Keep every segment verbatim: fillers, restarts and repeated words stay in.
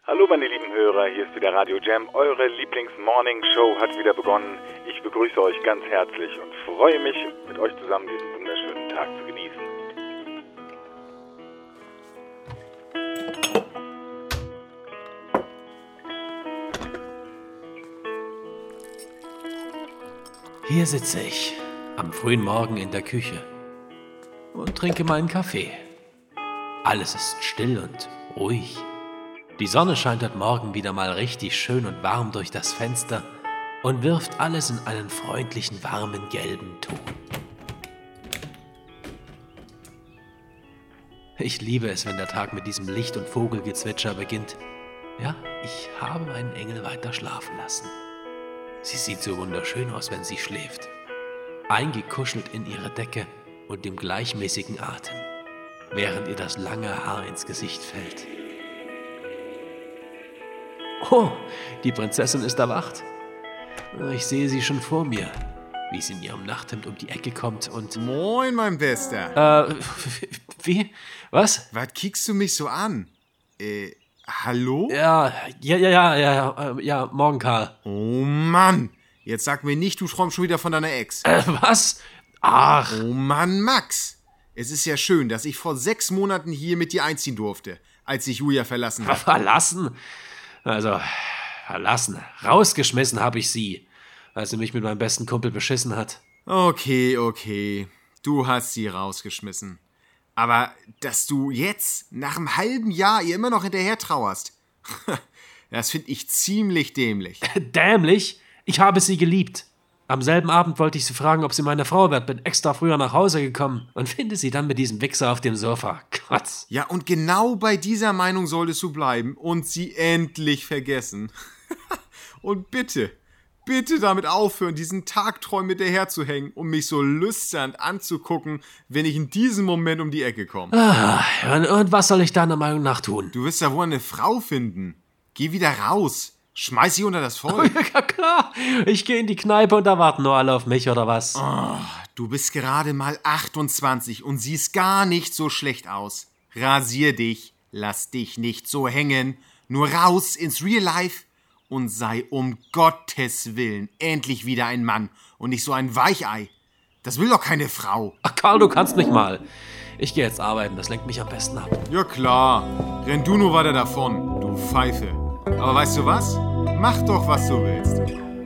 Hallo meine lieben Hörer, hier ist wieder Radio Jam. Eure Lieblings-Morning-Show hat wieder begonnen. Ich begrüße euch ganz herzlich und freue mich, mit euch zusammen diesen wunderschönen Tag zu genießen. Hier sitze ich am frühen Morgen in der Küche und trinke meinen Kaffee. Alles ist still und ruhig. Die Sonne scheint heute Morgen wieder mal richtig schön und warm durch das Fenster und wirft alles in einen freundlichen, warmen, gelben Ton. Ich liebe es, wenn der Tag mit diesem Licht- und Vogelgezwitscher beginnt. Ja, ich habe meinen Engel weiter schlafen lassen. Sie sieht so wunderschön aus, wenn sie schläft. Eingekuschelt in ihre Decke und dem gleichmäßigen Atem, während ihr das lange Haar ins Gesicht fällt. Oh, die Prinzessin ist erwacht. Ich sehe sie schon vor mir, wie sie in ihrem Nachthemd um die Ecke kommt und... Moin, mein Bester. Äh, wie? Was? Was kickst du mich so an? Äh, hallo? Ja, ja, ja, ja, ja, ja, ja, morgen, Karl. Oh Mann, jetzt sag mir nicht, du träumst schon wieder von deiner Ex. Äh, was? Ach. Oh Mann, Max. Es ist ja schön, dass ich vor sechs Monaten hier mit dir einziehen durfte, als ich Julia verlassen habe. Verlassen? Also, verlassen. Rausgeschmissen habe ich sie, als sie mich mit meinem besten Kumpel beschissen hat. Okay, okay. Du hast sie rausgeschmissen. Aber dass du jetzt, nach einem halben Jahr, ihr immer noch hinterher trauerst, das finde ich ziemlich dämlich. Dämlich? Ich habe sie geliebt. Am selben Abend wollte ich sie fragen, ob sie meine Frau wird, bin extra früher nach Hause gekommen und finde sie dann mit diesem Wichser auf dem Sofa. Gott. Ja, und genau bei dieser Meinung solltest du bleiben und sie endlich vergessen. Und bitte, bitte damit aufhören, diesen Tagträumen hinterher zu hängen, um mich so lüsternd anzugucken, wenn ich in diesem Moment um die Ecke komme. Ah, und, und was soll ich deiner Meinung nach tun? Du wirst ja wohl eine Frau finden. Geh wieder raus. Schmeiß sie unter das Volk. Oh, ja, klar. Ich gehe in die Kneipe und da warten nur alle auf mich, oder was? Oh, du bist gerade mal achtundzwanzig und siehst gar nicht so schlecht aus. Rasier dich, lass dich nicht so hängen. Nur raus ins Real Life und sei um Gottes Willen endlich wieder ein Mann und nicht so ein Weichei. Das will doch keine Frau. Ach, Karl, du kannst mich mal. Ich gehe jetzt arbeiten, das lenkt mich am besten ab. Ja klar, renn du nur weiter davon, du Pfeife. Aber weißt du was? Mach doch, was du willst.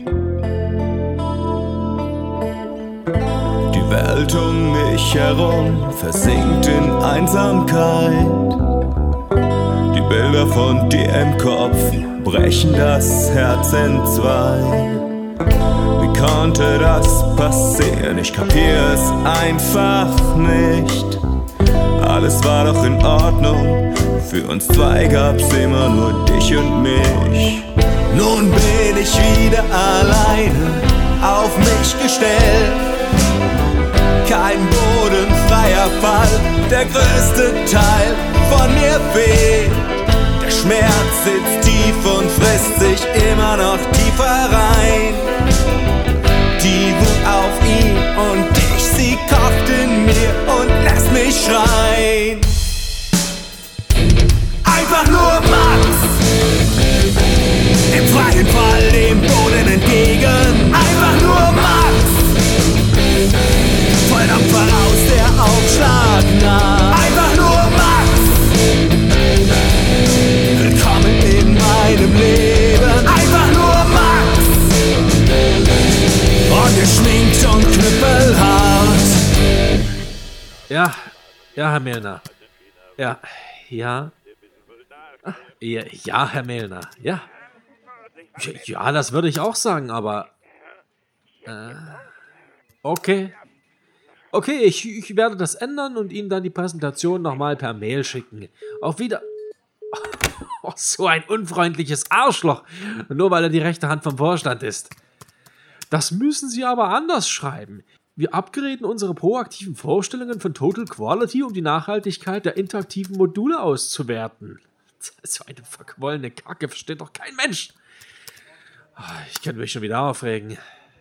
Die Welt um mich herum versinkt in Einsamkeit. Die Bilder von dir im Kopf brechen das Herz in zwei. Wie konnte das passieren? Ich kapier's einfach nicht. Alles war doch in Ordnung. Für uns zwei gab's immer nur dich und mich. Nun bin ich wieder alleine auf mich gestellt. Kein bodenfreier Fall, der größte Teil von mir fehlt. Der Schmerz sitzt tief und frisst sich immer noch tiefer rein. Die Wut auf ihn und dich, sie kocht in mir und lässt mich schreien. Einfach nur Max, im freien Fall dem Boden entgegen. Einfach nur Max, Volldampfer raus, der Aufschlag nah. Einfach nur Max, willkommen in meinem Leben. Einfach nur Max, ungeschminkt und knüppelhart. Ja, ja, Herr Mellner. Ja, ja. Ja, ja, Herr Mellner, ja. Ja, das würde ich auch sagen, aber... Äh, okay. Okay, ich, ich werde das ändern und Ihnen dann die Präsentation nochmal per Mail schicken. Auf Wieder... Oh, so ein unfreundliches Arschloch. Nur weil er die rechte Hand vom Vorstand ist. Das müssen Sie aber anders schreiben. Wir upgraden unsere proaktiven Vorstellungen von Total Quality, um die Nachhaltigkeit der interaktiven Module auszuwerten. So eine verquollene Kacke versteht doch kein Mensch. Ich könnte mich schon wieder aufregen.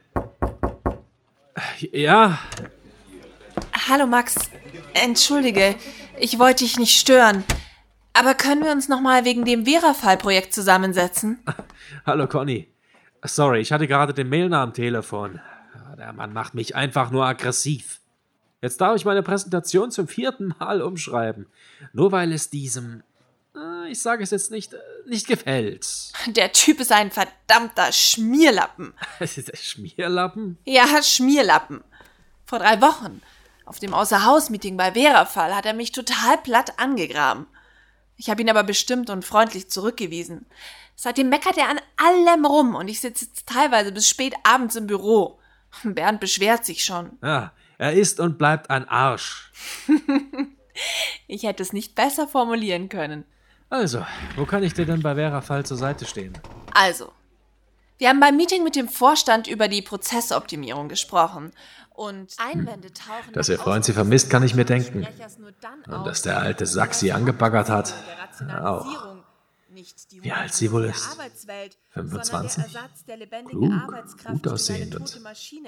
Ja? Hallo Max, entschuldige, ich wollte dich nicht stören. Aber können wir uns nochmal wegen dem Vera-Fall-Projekt zusammensetzen? Hallo Conny. Sorry, ich hatte gerade den Mailner am Telefon. Der Mann macht mich einfach nur aggressiv. Jetzt darf ich meine Präsentation zum vierten Mal umschreiben. Nur weil es diesem, ich sage es jetzt nicht, nicht gefällt. Der Typ ist ein verdammter Schmierlappen. Schmierlappen? Ja, Schmierlappen. Vor drei Wochen, auf dem Außerhaus-Meeting bei Vera-Fall, hat er mich total platt angegraben. Ich habe ihn aber bestimmt und freundlich zurückgewiesen. Seitdem meckert er an allem rum und ich sitze jetzt teilweise bis spät abends im Büro. Bernd beschwert sich schon. Ja, er ist und bleibt ein Arsch. Ich hätte es nicht besser formulieren können. Also, wo kann ich dir denn bei Vera-Fall zur Seite stehen? Also, wir haben beim Meeting mit dem Vorstand über die Prozessoptimierung gesprochen. Und Einwände tauchen... Dass ihr Freund sie vermisst, kann ich mir denken. Und dass der alte Sack sie angebaggert hat, auch. Wie alt sie wohl ist? fünfundzwanzig? Klug, gut aussehend und...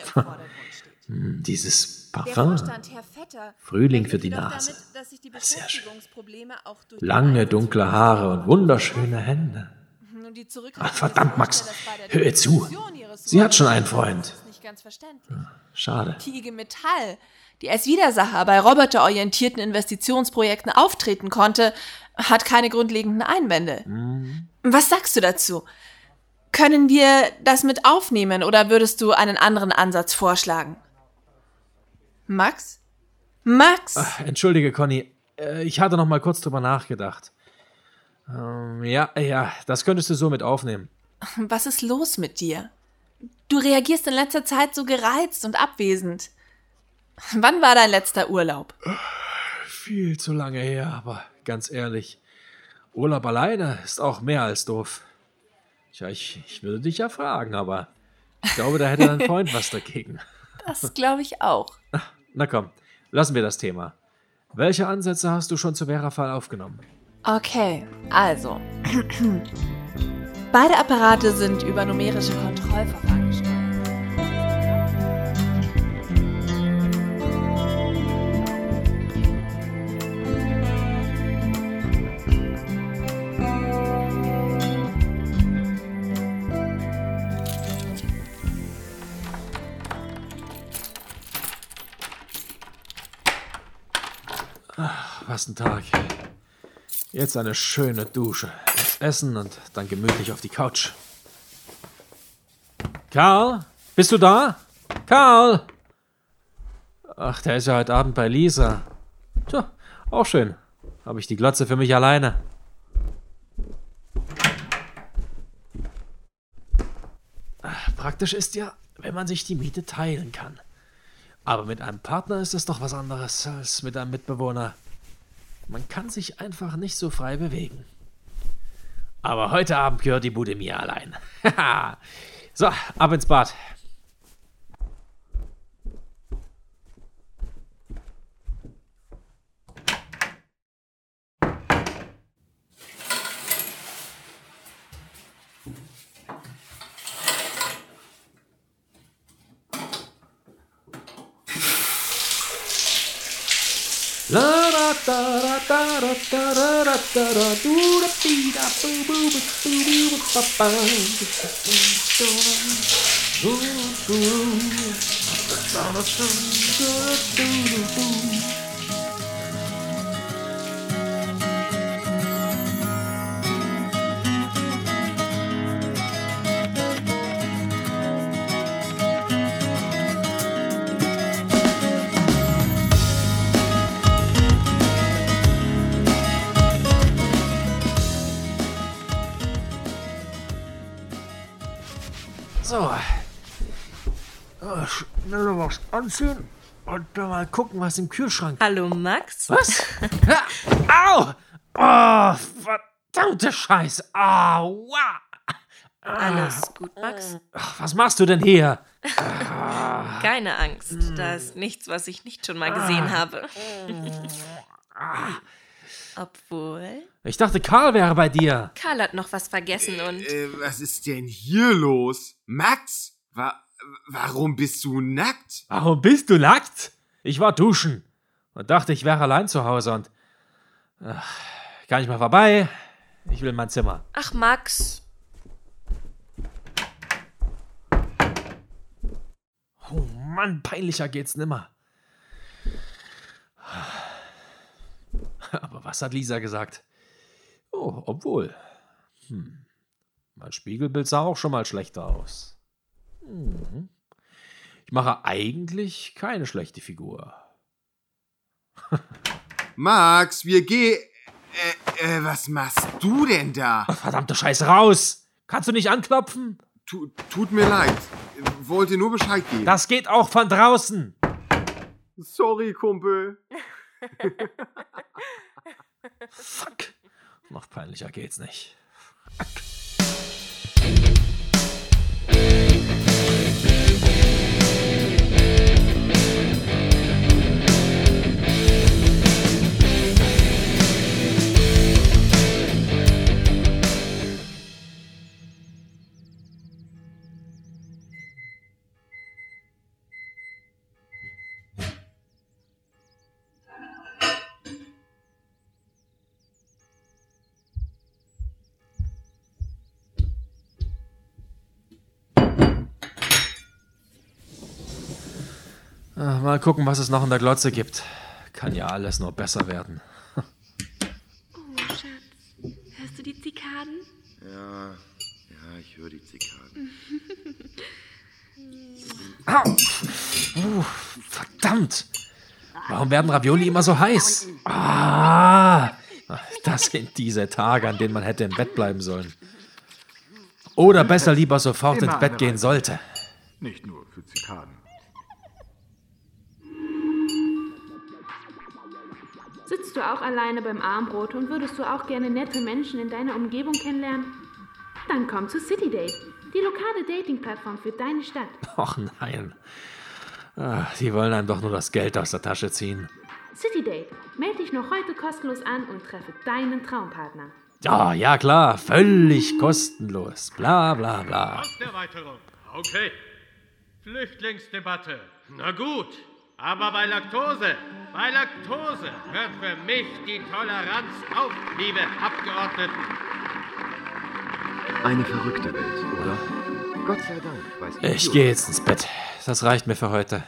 Dieses Parfum. Frühling für die Nase. Sehr schön. Lange, dunkle Haare und wunderschöne Hände. Ach, verdammt, Max, hör ihr zu. Sie hat schon einen Freund. Schade. Die I G Metall, die als Widersacher bei roboterorientierten Investitionsprojekten auftreten konnte, hat keine grundlegenden Einwände. Mhm. Was sagst du dazu? Können wir das mit aufnehmen oder würdest du einen anderen Ansatz vorschlagen? Max? Max? Ach, entschuldige, Conny. Ich hatte noch mal kurz drüber nachgedacht. Ähm, ja, ja, das könntest du so mit aufnehmen. Was ist los mit dir? Du reagierst in letzter Zeit so gereizt und abwesend. Wann war dein letzter Urlaub? Viel zu lange her, aber ganz ehrlich, Urlaub alleine ist auch mehr als doof. Tja, ich, ich würde dich ja fragen, aber ich glaube, da hätte dein Freund was dagegen. Das glaube ich auch. Na komm, lassen wir das Thema. Welche Ansätze hast du schon zu Vera-Fall aufgenommen? Okay, also. Beide Apparate sind über numerische Kontrollverfahren gesteuert. Ach, was ein Tag. Jetzt eine schöne Dusche, das Essen und dann gemütlich auf die Couch. Karl, bist du da? Karl! Ach, der ist ja heute Abend bei Lisa. Tja, auch schön. Habe ich die Glotze für mich alleine. Ach, praktisch ist ja, wenn man sich die Miete teilen kann. Aber mit einem Partner ist es doch was anderes als mit einem Mitbewohner. Man kann sich einfach nicht so frei bewegen. Aber heute Abend gehört die Bude mir allein. So, ab ins Bad. La da da da da da da da da da do da dee da boo boo boo boo boo ba ba So. Oh, schnell was anziehen und dann mal gucken, was im Kühlschrank. Hallo Max? Was? Au! Oh, verdammte Scheiße. Aua! Alles gut, Max? Ach, was machst du denn hier? Keine Angst, da ist nichts, was ich nicht schon mal gesehen habe. Obwohl... Ich dachte, Karl wäre bei dir. Karl hat noch was vergessen und... Äh, was ist denn hier los? Max, wa warum bist du nackt? Warum bist du nackt? Ich war duschen und dachte, ich wäre allein zu Hause und... Ach, kann ich mal vorbei? Ich will in mein Zimmer. Ach, Max. Oh Mann, peinlicher geht's nimmer. Aber was hat Lisa gesagt? Oh, obwohl. Hm. Mein Spiegelbild sah auch schon mal schlechter aus. Hm. Ich mache eigentlich keine schlechte Figur. Max, wir gehen... Äh, äh, was machst du denn da? Verdammte Scheiße, raus! Kannst du nicht anklopfen? Tu, tut mir leid. Wollte nur Bescheid geben. Das geht auch von draußen. Sorry, Kumpel. Fuck. Noch peinlicher geht's nicht. Mal gucken, was es noch in der Glotze gibt. Kann ja alles nur besser werden. Oh, Schatz. Hörst du die Zikaden? Ja, ja, ich höre die Zikaden. Au! Uh, verdammt! Warum werden Ravioli immer so heiß? Ah! Das sind diese Tage, an denen man hätte im Bett bleiben sollen. Oder besser lieber sofort ins Bett gehen sollte. Nicht nur für Zikaden. Sitzt du auch alleine beim Armbrot und würdest du auch gerne nette Menschen in deiner Umgebung kennenlernen? Dann komm zu CityDate, die lokale Dating-Plattform für deine Stadt. Och nein. Ach, die wollen einem doch nur das Geld aus der Tasche ziehen. CityDate, melde dich noch heute kostenlos an und treffe deinen Traumpartner. Ja, ja klar, völlig kostenlos. Bla bla bla. Osterweiterung. Okay. Flüchtlingsdebatte. Na gut. Aber bei Laktose, bei Laktose hört für mich die Toleranz auf, liebe Abgeordneten. Eine verrückte Welt, oder? Gott sei Dank weiß ich. Ich gehe jetzt ins Bett. Das reicht mir für heute.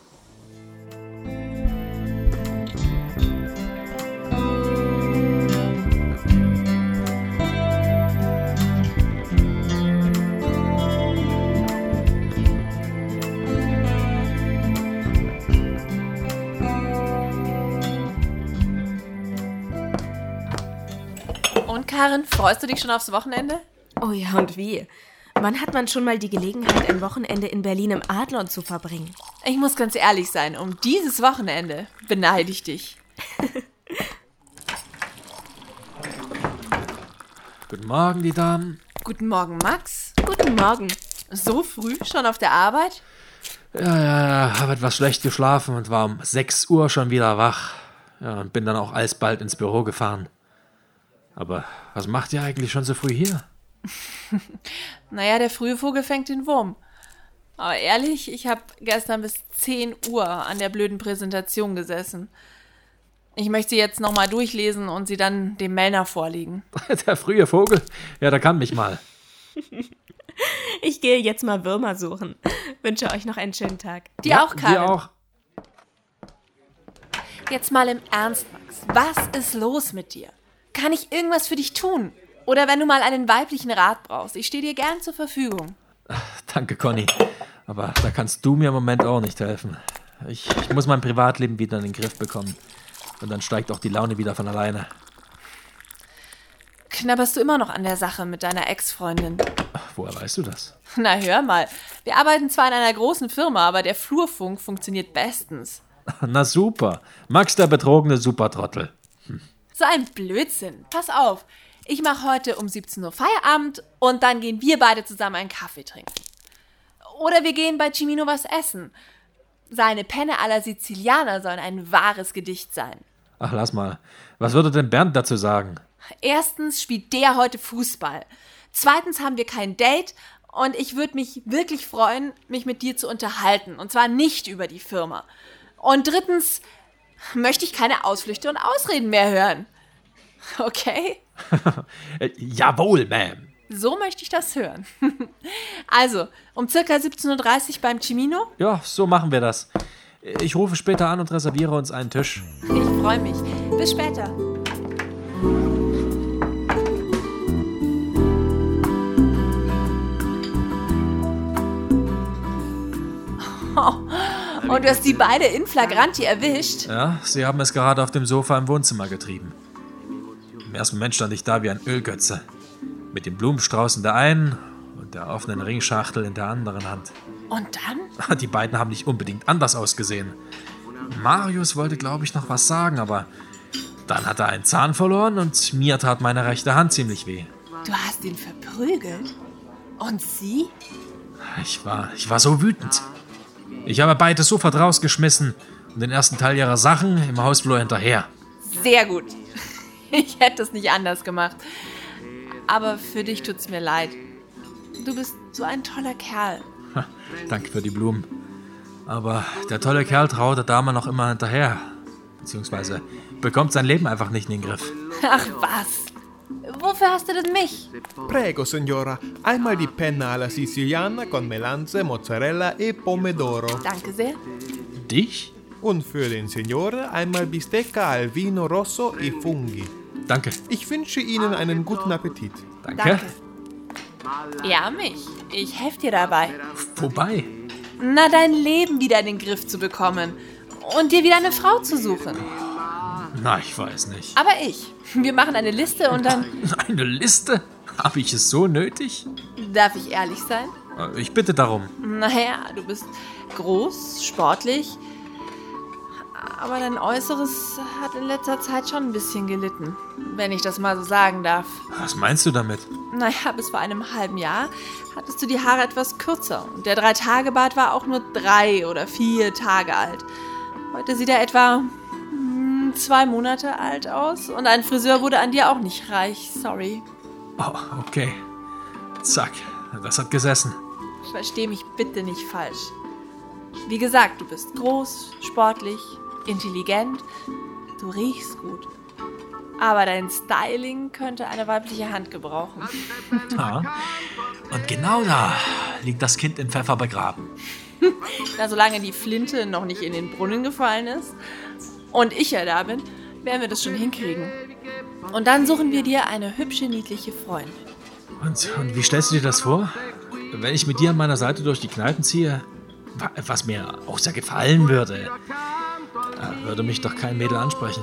Und Karin, freust du dich schon aufs Wochenende? Oh ja, und wie? Wann hat man schon mal die Gelegenheit, ein Wochenende in Berlin im Adlon zu verbringen? Ich muss ganz ehrlich sein, um dieses Wochenende beneide ich dich. Guten Morgen, die Damen. Guten Morgen, Max. Guten Morgen. So früh schon auf der Arbeit? Ja, ja, ja, habe etwas schlecht geschlafen und war um sechs Uhr schon wieder wach. Ja, und bin dann auch alsbald ins Büro gefahren. Aber was macht ihr eigentlich schon so früh hier? Naja, der frühe Vogel fängt den Wurm. Aber ehrlich, ich habe gestern bis zehn Uhr an der blöden Präsentation gesessen. Ich möchte sie jetzt nochmal durchlesen und sie dann dem Mellner vorlegen. Der frühe Vogel? Ja, der kann mich mal. Ich gehe jetzt mal Würmer suchen. Wünsche euch noch einen schönen Tag. Dir Ja, auch, Karin. Dir auch. Jetzt mal im Ernst, Max. Was ist los mit dir? Kann ich irgendwas für dich tun? Oder wenn du mal einen weiblichen Rat brauchst, ich stehe dir gern zur Verfügung. Danke, Conny. Aber da kannst du mir im Moment auch nicht helfen. Ich, ich muss mein Privatleben wieder in den Griff bekommen. Und dann steigt auch die Laune wieder von alleine. Knabberst du immer noch an der Sache mit deiner Ex-Freundin? Woher weißt du das? Na, hör mal. Wir arbeiten zwar in einer großen Firma, aber der Flurfunk funktioniert bestens. Na super. Max, der betrogene Supertrottel. Hm. So ein Blödsinn. Pass auf. Ich mache heute um siebzehn Uhr Feierabend und dann gehen wir beide zusammen einen Kaffee trinken. Oder wir gehen bei Cimino was essen. Seine Penne alla Sizilianer sollen ein wahres Gedicht sein. Ach, lass mal. Was würde denn Bernd dazu sagen? Erstens spielt der heute Fußball. Zweitens haben wir kein Date und ich würde mich wirklich freuen, mich mit dir zu unterhalten. Und zwar nicht über die Firma. Und drittens möchte ich keine Ausflüchte und Ausreden mehr hören. Okay? Jawohl, Ma'am. So möchte ich das hören. Also, um circa siebzehn Uhr dreißig beim Cimino? Ja, so machen wir das. Ich rufe später an und reserviere uns einen Tisch. Ich freue mich. Bis später. Oh, und du hast die beide in flagranti erwischt? Ja, sie haben es gerade auf dem Sofa im Wohnzimmer getrieben. Im ersten Moment stand ich da wie ein Ölgötze. Mit dem Blumenstrauß in der einen und der offenen Ringschachtel in der anderen Hand. Und dann? Die beiden haben nicht unbedingt anders ausgesehen. Marius wollte, glaube ich, noch was sagen, aber dann hat er einen Zahn verloren und mir tat meine rechte Hand ziemlich weh. Du hast ihn verprügelt? Und sie? Ich war, ich war so wütend. Ich habe beide sofort rausgeschmissen und den ersten Teil ihrer Sachen im Hausflur hinterher. Sehr gut. Ich hätte es nicht anders gemacht. Aber für dich tut's mir leid. Du bist so ein toller Kerl. Ha, danke für die Blumen. Aber der tolle Kerl traut der Dame noch immer hinterher. Beziehungsweise bekommt sein Leben einfach nicht in den Griff. Ach was. Wofür hast du denn mich? Prego, signora. Einmal die Penna alla siciliana con melanze, mozzarella e pomodoro. Danke sehr. Dich? Und für den Signore einmal Bistecca al vino rosso e funghi. Danke. Ich wünsche Ihnen einen guten Appetit. Danke. Danke. Ja, mich. Ich helfe dir dabei. Wobei? Na, dein Leben wieder in den Griff zu bekommen. Und dir wieder eine Frau zu suchen. Na, ich weiß nicht. Aber ich. Wir machen eine Liste und dann... Eine Liste? Habe ich es so nötig? Darf ich ehrlich sein? Ich bitte darum. Naja, du bist groß, sportlich. Aber dein Äußeres hat in letzter Zeit schon ein bisschen gelitten. Wenn ich das mal so sagen darf. Was meinst du damit? Naja, bis vor einem halben Jahr hattest du die Haare etwas kürzer. Und der Drei-Tage-Bart war auch nur drei oder vier Tage alt. Heute sieht er etwa hm, zwei Monate alt aus. Und ein Friseur wurde an dir auch nicht reich. Sorry. Oh, okay. Zack, das hat gesessen. Versteh mich bitte nicht falsch. Wie gesagt, du bist groß, sportlich, intelligent. Du riechst gut. Aber dein Styling könnte eine weibliche Hand gebrauchen. Ja, und genau da liegt das Kind im Pfeffer begraben. Na, solange die Flinte noch nicht in den Brunnen gefallen ist und ich ja da bin, werden wir das schon hinkriegen. Und dann suchen wir dir eine hübsche, niedliche Freundin. Und, und wie stellst du dir das vor? Wenn ich mit dir an meiner Seite durch die Kneipen ziehe, was mir auch sehr gefallen würde, da würde mich doch kein Mädel ansprechen.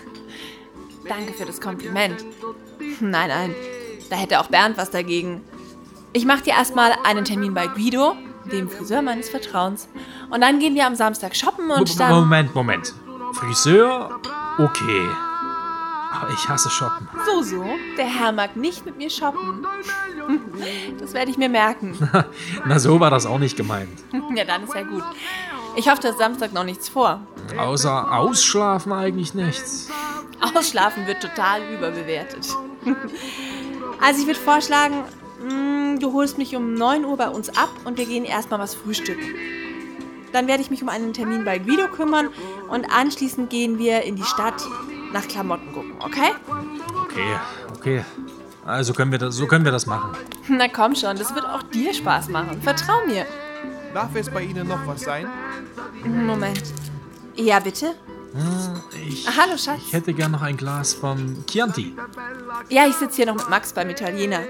Danke für das Kompliment. Nein, nein, da hätte auch Bernd was dagegen. Ich mache dir erstmal einen Termin bei Guido, dem Friseur meines Vertrauens. Und dann gehen wir am Samstag shoppen und dann... Moment, Moment. Friseur? Okay. Aber ich hasse shoppen. So, so. Der Herr mag nicht mit mir shoppen. Das werde ich mir merken. Na, so war das auch nicht gemeint. Ja, dann ist ja gut. Ich hoffe, dass Samstag noch nichts vor. Außer ausschlafen eigentlich nichts. Ausschlafen wird total überbewertet. Also ich würde vorschlagen, mh, du holst mich um neun Uhr bei uns ab und wir gehen erstmal was frühstücken. Dann werde ich mich um einen Termin bei Guido kümmern und anschließend gehen wir in die Stadt nach Klamotten gucken, okay? Okay, okay. Also können wir das, so können wir das machen. Na komm schon, das wird auch dir Spaß machen. Vertrau mir. Darf es bei Ihnen noch was sein? Moment. Ja, bitte? Ich, ah, hallo, Schatz. Ich hätte gern noch ein Glas vom Chianti. Ja, ich sitze hier noch mit Max beim Italiener.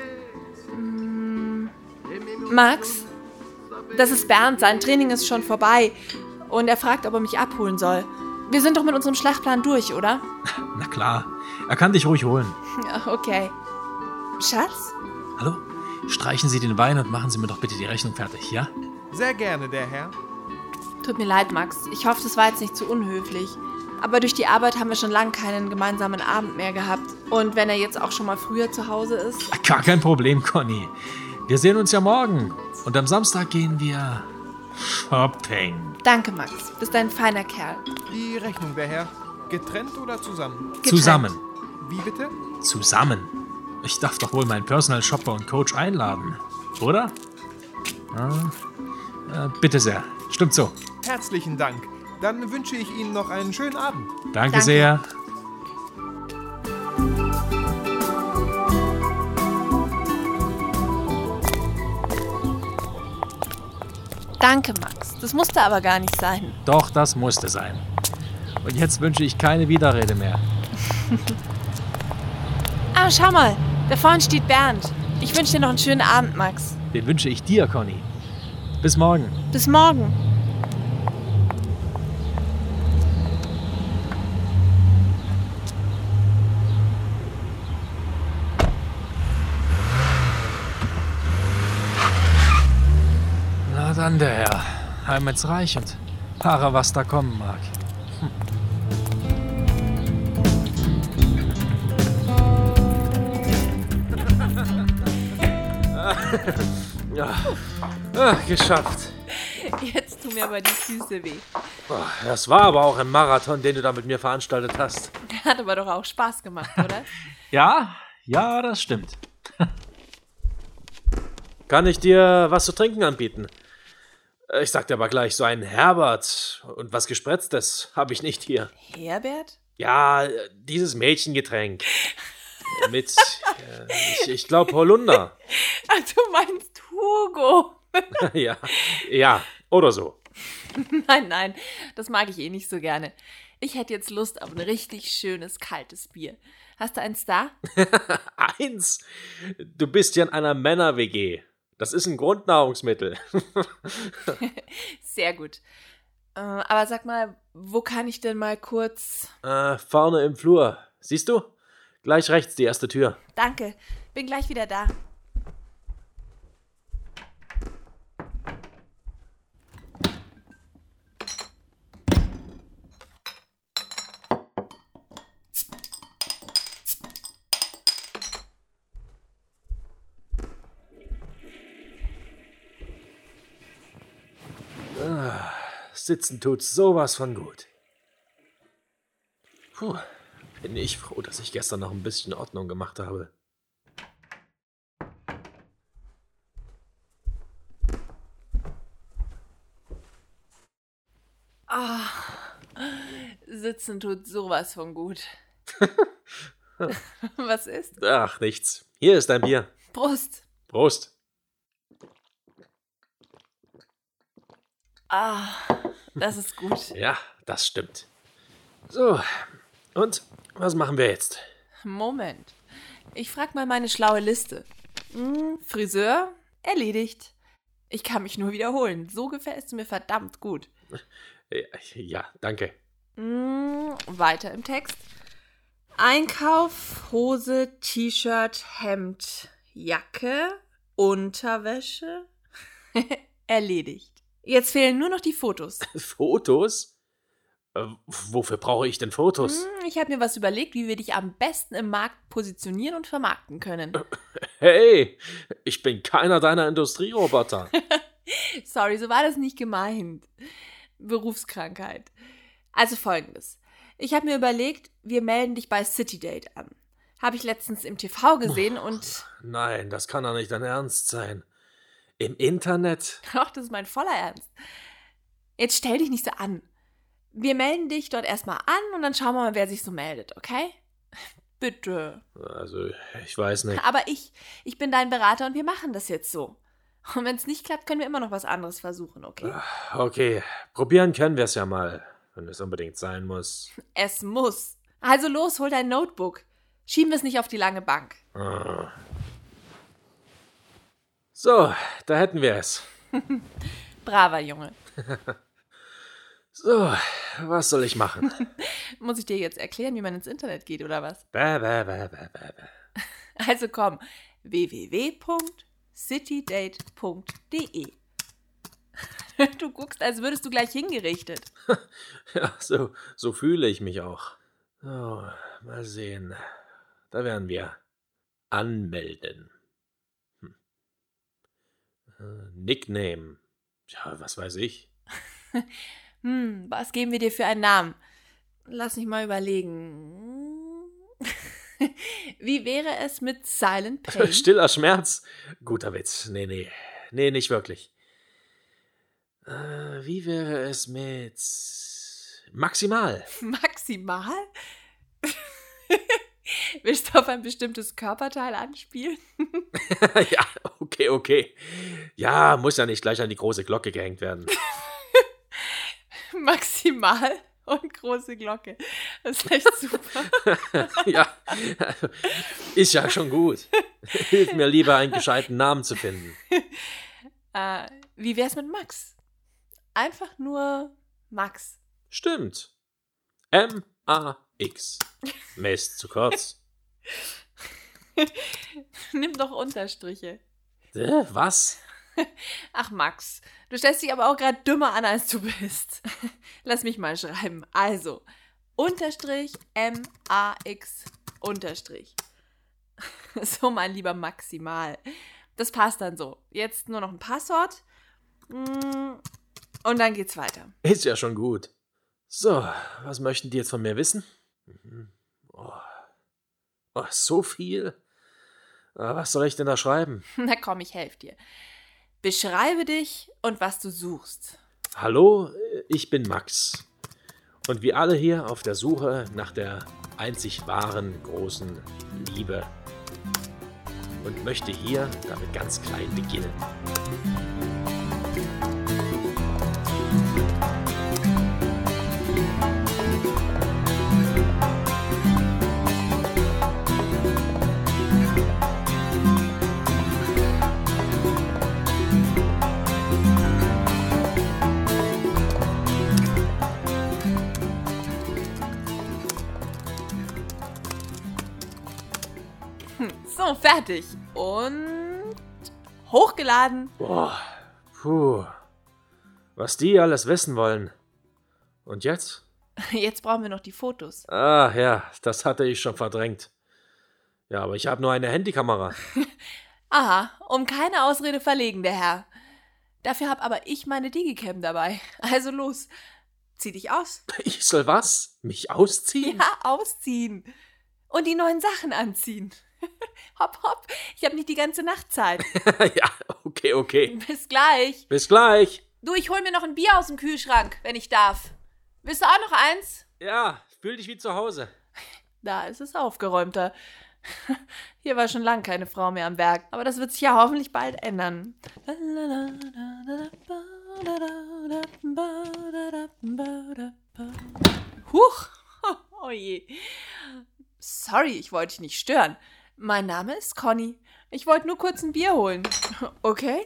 Hm, Max? Das ist Bernd, sein Training ist schon vorbei. Und er fragt, ob er mich abholen soll. Wir sind doch mit unserem Schlachtplan durch, oder? Na klar, er kann dich ruhig holen. Ja, okay. Schatz? Hallo? Streichen Sie den Wein und machen Sie mir doch bitte die Rechnung fertig, ja? Sehr gerne, der Herr. Tut mir leid, Max. Ich hoffe, das war jetzt nicht zu unhöflich. Aber durch die Arbeit haben wir schon lange keinen gemeinsamen Abend mehr gehabt. Und wenn er jetzt auch schon mal früher zu Hause ist... Gar kein Problem, Conny. Wir sehen uns ja morgen. Und am Samstag gehen wir shopping. Danke, Max. Bist ein feiner Kerl. Die Rechnung, der Herr. Getrennt oder zusammen? Getrennt. Zusammen. Wie bitte? Zusammen. Ich darf doch wohl meinen Personal Shopper und Coach einladen, oder? Ah, äh, bitte sehr. Stimmt so. Herzlichen Dank. Dann wünsche ich Ihnen noch einen schönen Abend. Danke, Danke. sehr. Danke, Max. Das musste aber gar nicht sein. Doch, das musste sein. Und jetzt wünsche ich keine Widerrede mehr. Ah, schau mal. Da vorne steht Bernd. Ich wünsche dir noch einen schönen Abend, Max. Den wünsche ich dir, Conny. Bis morgen. Bis morgen. Na dann, der Herr. Heim ins Reich und fahre, was da kommen mag. Hm. Ja. Ah, geschafft. Jetzt tun mir aber die Füße weh. Das war aber auch ein Marathon, den du da mit mir veranstaltet hast. Hat aber doch auch Spaß gemacht, oder? Ja, ja, das stimmt. Kann ich dir was zu trinken anbieten? Ich sag dir aber gleich, so ein Herbert und was Gespritztes habe ich nicht hier. Herbert? Ja, dieses Mädchengetränk. Mit, äh, ich, ich glaube, Holunder. Ach, du meinst Hugo. ja, ja, oder so. Nein, nein, das mag ich eh nicht so gerne. Ich hätte jetzt Lust auf ein richtig schönes, kaltes Bier. Hast du eins da? Eins? Du bist ja in einer Männer-W G. Das ist ein Grundnahrungsmittel. Sehr gut. Äh, aber sag mal, wo kann ich denn mal kurz... Äh, vorne im Flur. Siehst du? Gleich rechts die erste Tür. Danke, bin gleich wieder da. Ah, sitzen tut sowas von gut. Puh. Bin ich froh, dass ich gestern noch ein bisschen Ordnung gemacht habe. Ah, sitzen tut sowas von gut. Was ist? Ach, nichts. Hier ist dein Bier. Prost. Prost. Ah, das ist gut. Ja, das stimmt. So, und was machen wir jetzt? Moment. Ich frag mal meine schlaue Liste. Hm, Friseur? Erledigt. Ich kann mich nur wiederholen. So gefällt es mir verdammt gut. Ja, danke. Hm, weiter im Text. Einkauf, Hose, T-Shirt, Hemd, Jacke, Unterwäsche. Erledigt. Jetzt fehlen nur noch die Fotos. Fotos? Äh, wofür brauche ich denn Fotos? Hm, ich habe mir was überlegt, wie wir dich am besten im Markt positionieren und vermarkten können. Hey, ich bin keiner deiner Industrieroboter. Sorry, so war das nicht gemeint. Berufskrankheit. Also folgendes. Ich habe mir überlegt, wir melden dich bei CityDate an. Habe ich letztens im T V gesehen oh, und... Nein, das kann doch nicht dein Ernst sein. Im Internet? Doch, das ist mein voller Ernst. Jetzt stell dich nicht so an. Wir melden dich dort erstmal an und dann schauen wir mal, wer sich so meldet, okay? Bitte. Also, ich weiß nicht. Aber ich, ich bin dein Berater und wir machen das jetzt so. Und wenn es nicht klappt, können wir immer noch was anderes versuchen, okay? Okay, probieren können wir es ja mal, wenn es unbedingt sein muss. Es muss. Also los, hol dein Notebook. Schieben wir es nicht auf die lange Bank. Ah. So, da hätten wir es. Braver Junge. So, was soll ich machen? Muss ich dir jetzt erklären, wie man ins Internet geht, oder was? Bäh, bäh, bäh, bäh, bäh. Also komm, w w w punkt citydate punkt d e. Du guckst, als würdest du gleich hingerichtet. Ja, so, so fühle ich mich auch. So, mal sehen. Da werden wir. Anmelden. Hm. Äh, Nickname. Ja, was weiß ich. Hm, was geben wir dir für einen Namen? Lass mich mal überlegen. Wie wäre es mit Silent Pain? Stiller Schmerz? Guter Witz. Nee, nee. Nee, nicht wirklich. Äh, wie wäre es mit Maximal? Maximal? Willst du auf ein bestimmtes Körperteil anspielen? Ja, okay. Okay, okay. Ja, muss ja nicht gleich an die große Glocke gehängt werden. Maximal und große Glocke. Das ist echt super. Ja, ist ja schon gut. Hilf mir lieber, einen gescheiten Namen zu finden. Äh, wie wär's mit Max? Einfach nur Max. Stimmt. M A X. Mist, zu kurz. Nimm doch Unterstriche. Äh, was? Ach Max, du stellst dich aber auch gerade dümmer an, als du bist. Lass mich mal schreiben. Also, Unterstrich M A X Unterstrich. So, mein lieber Maximal. Das passt dann so. Jetzt nur noch ein Passwort. Und dann geht's weiter. Ist ja schon gut. So, was möchten die jetzt von mir wissen? Oh, oh so viel? Was soll ich denn da schreiben? Na komm, ich helfe dir. Beschreibe dich und was du suchst. Hallo, ich bin Max. Und wir alle hier auf der Suche nach der einzig wahren großen Liebe. Und möchte hier damit ganz klein beginnen. So, fertig. Und hochgeladen. Boah, puh. Was die alles wissen wollen. Und jetzt? Jetzt brauchen wir noch die Fotos. Ah, ja, das hatte ich schon verdrängt. Ja, aber ich habe nur eine Handykamera. Aha, um keine Ausrede verlegen, der Herr. Dafür hab aber ich meine Digicam dabei. Also los, zieh dich aus. Ich soll was? Mich ausziehen? Ja, ausziehen. Und die neuen Sachen anziehen. Hopp, hopp, ich habe nicht die ganze Nacht Zeit. Ja, okay, okay. Bis gleich. Bis gleich. Du, ich hol mir noch ein Bier aus dem Kühlschrank, wenn ich darf. Willst du auch noch eins? Ja, fühl dich wie zu Hause. Da ist es aufgeräumter. Hier war schon lang keine Frau mehr am Werk, aber das wird sich ja hoffentlich bald ändern. Huch, oh je. Sorry, ich wollte dich nicht stören. Mein Name ist Conny. Ich wollte nur kurz ein Bier holen. Okay?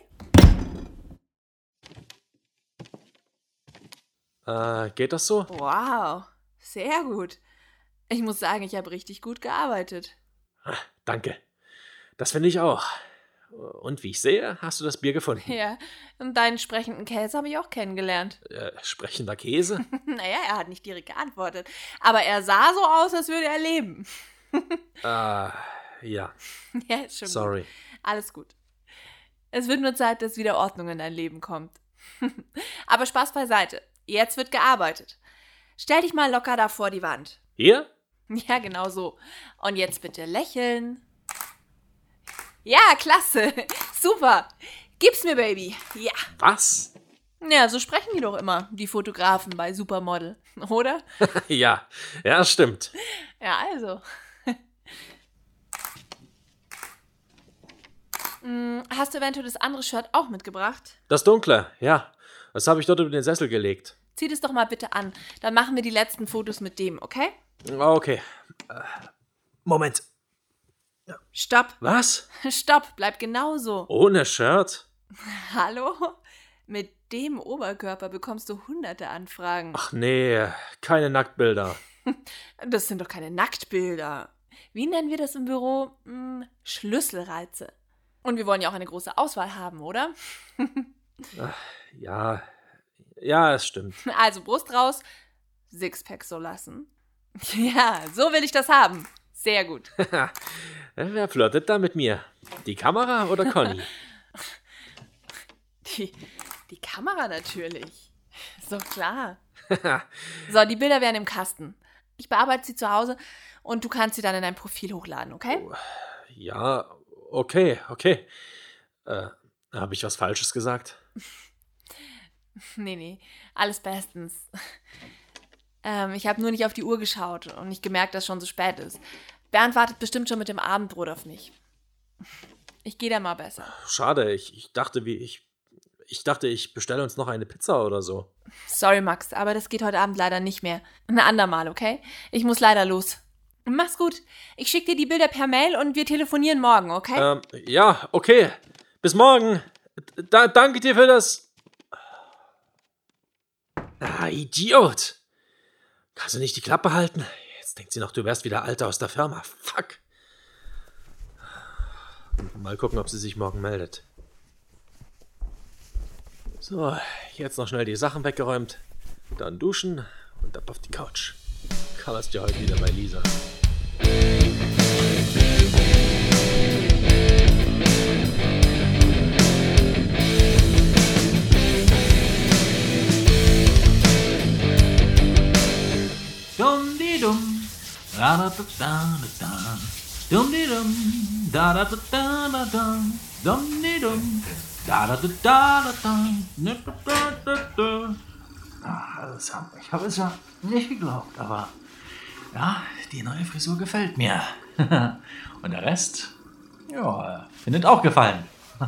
Äh, geht das so? Wow, sehr gut. Ich muss sagen, ich habe richtig gut gearbeitet. Ah, danke. Das finde ich auch. Und wie ich sehe, hast du das Bier gefunden. Ja, und deinen sprechenden Käse habe ich auch kennengelernt. Äh, sprechender Käse? Naja, er hat nicht direkt geantwortet. Aber er sah so aus, als würde er leben. Ah, ja. Ja, ist schon Sorry. Gut. Alles gut. Es wird nur Zeit, dass wieder Ordnung in dein Leben kommt. Aber Spaß beiseite. Jetzt wird gearbeitet. Stell dich mal locker da vor die Wand. Hier? Ja, genau so. Und jetzt bitte lächeln. Ja, klasse. Super. Gib's mir, Baby. Ja. Was? Ja, so sprechen die doch immer, die Fotografen bei Supermodel. Oder? Ja, ja, stimmt. Ja, also. Hast du eventuell das andere Shirt auch mitgebracht? Das dunkle, ja. Das habe ich dort über den Sessel gelegt. Zieh das doch mal bitte an. Dann machen wir die letzten Fotos mit dem, okay? Okay. Moment. Stopp. Was? Stopp, bleib genauso. Ohne Shirt? Hallo? Mit dem Oberkörper bekommst du hunderte Anfragen. Ach nee, keine Nacktbilder. Das sind doch keine Nacktbilder. Wie nennen wir das im Büro? Hm, Schlüsselreize. Und wir wollen ja auch eine große Auswahl haben, oder? Ach, ja, ja, es stimmt. Also Brust raus, Sixpack so lassen. Ja, so will ich das haben. Sehr gut. Wer flirtet da mit mir? Die Kamera oder Conny? Die, die Kamera natürlich. So klar. So, die Bilder werden im Kasten. Ich bearbeite sie zu Hause und du kannst sie dann in dein Profil hochladen, okay? Ja, okay, okay. Äh, habe ich was Falsches gesagt? Nee, nee, alles bestens. Ähm, ich habe nur nicht auf die Uhr geschaut und nicht gemerkt, dass es schon so spät ist. Bernd wartet bestimmt schon mit dem Abendbrot auf mich. Ich gehe da mal besser. Schade, ich, ich dachte, wie ich. Ich dachte, ich bestelle uns noch eine Pizza oder so. Sorry, Max, aber das geht heute Abend leider nicht mehr. Ein andermal, okay? Ich muss leider los. Mach's gut. Ich schicke dir die Bilder per Mail und wir telefonieren morgen, okay? Ähm, ja, okay. Bis morgen. Da, danke dir für das... Ah, Idiot. Kannst du nicht die Klappe halten? Jetzt denkt sie noch, du wärst wieder Alter aus der Firma. Fuck. Mal gucken, ob sie sich morgen meldet. So, jetzt noch schnell die Sachen weggeräumt, dann duschen und ab auf die Couch. Kammerst ja heute wieder bei Lisa. Dum di dum, da da da da da, dum di dum, da da da da da da, dum di dum. Da da da da da da da. Also, ich habe es ja nicht geglaubt, aber ja, die neue Frisur gefällt mir. Und der Rest, ja, findet auch gefallen.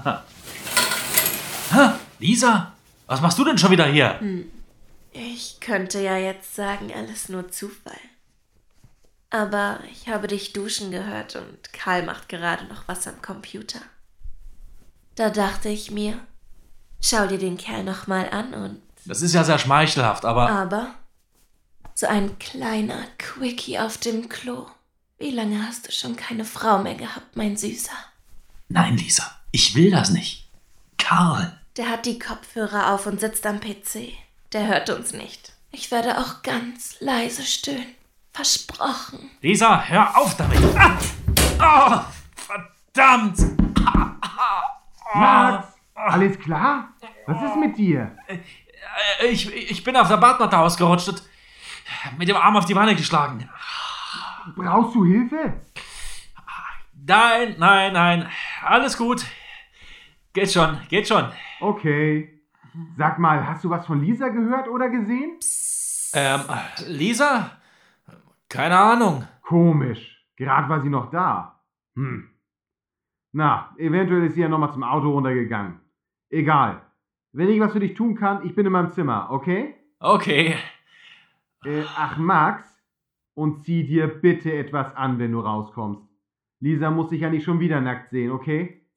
Lisa, was machst du denn schon wieder hier? Hm. Ich könnte ja jetzt sagen, alles nur Zufall. Aber ich habe dich duschen gehört und Karl macht gerade noch was am Computer. Da dachte ich mir, schau dir den Kerl noch mal an und... Das ist ja sehr schmeichelhaft, aber... Aber so ein kleiner Quickie auf dem Klo. Wie lange hast du schon keine Frau mehr gehabt, mein Süßer? Nein, Lisa, ich will das nicht. Karl. Der hat die Kopfhörer auf und sitzt am P C. Der hört uns nicht. Ich werde auch ganz leise stöhnen. Versprochen. Lisa, hör auf damit. Ah! Oh, verdammt! Max, alles klar? Was ist mit dir? Ich, ich bin auf der Badmatte ausgerutscht und mit dem Arm auf die Wanne geschlagen. Brauchst du Hilfe? Nein, nein, nein. Alles gut. Geht schon, geht schon. Okay. Sag mal, hast du was von Lisa gehört oder gesehen? Ähm, Lisa? Keine Ahnung. Komisch. Gerade war sie noch da. Hm. Na, eventuell ist sie ja nochmal zum Auto runtergegangen. Egal. Wenn ich was für dich tun kann, ich bin in meinem Zimmer, okay? Okay. Äh, ach, Max, und zieh dir bitte etwas an, wenn du rauskommst. Lisa muss sich ja nicht schon wieder nackt sehen, okay?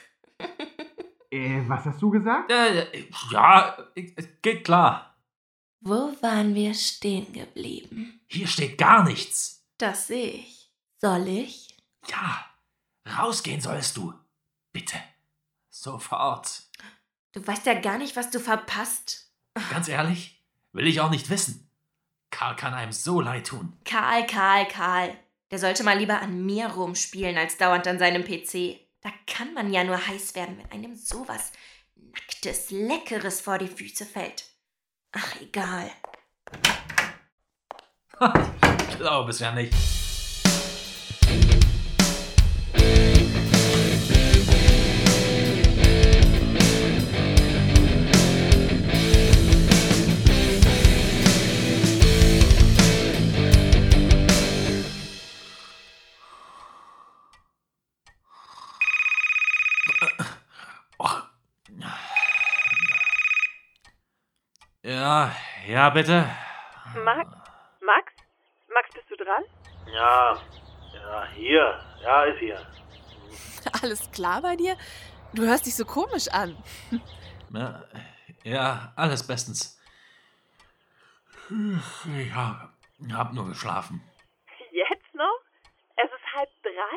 äh, was hast du gesagt? Äh, ja, geht klar. Wo waren wir stehen geblieben? Hier steht gar nichts. Das sehe ich. Soll ich? Ja. Rausgehen sollst du. Bitte. Sofort. Du weißt ja gar nicht, was du verpasst. Ganz ehrlich, will ich auch nicht wissen. Karl kann einem so leid tun. Karl, Karl, Karl. Der sollte mal lieber an mir rumspielen, als dauernd an seinem P C. Da kann man ja nur heiß werden, wenn einem sowas Nacktes, Leckeres vor die Füße fällt. Ach, egal. Ich glaube es ja nicht. Ja, ja, bitte. Max? Max? Max, bist du dran? Ja, ja, hier. Ja, ist hier. Alles klar bei dir? Du hörst dich so komisch an. Ja, ja, alles bestens. Ich hab, hab nur geschlafen. Jetzt noch? Es ist halb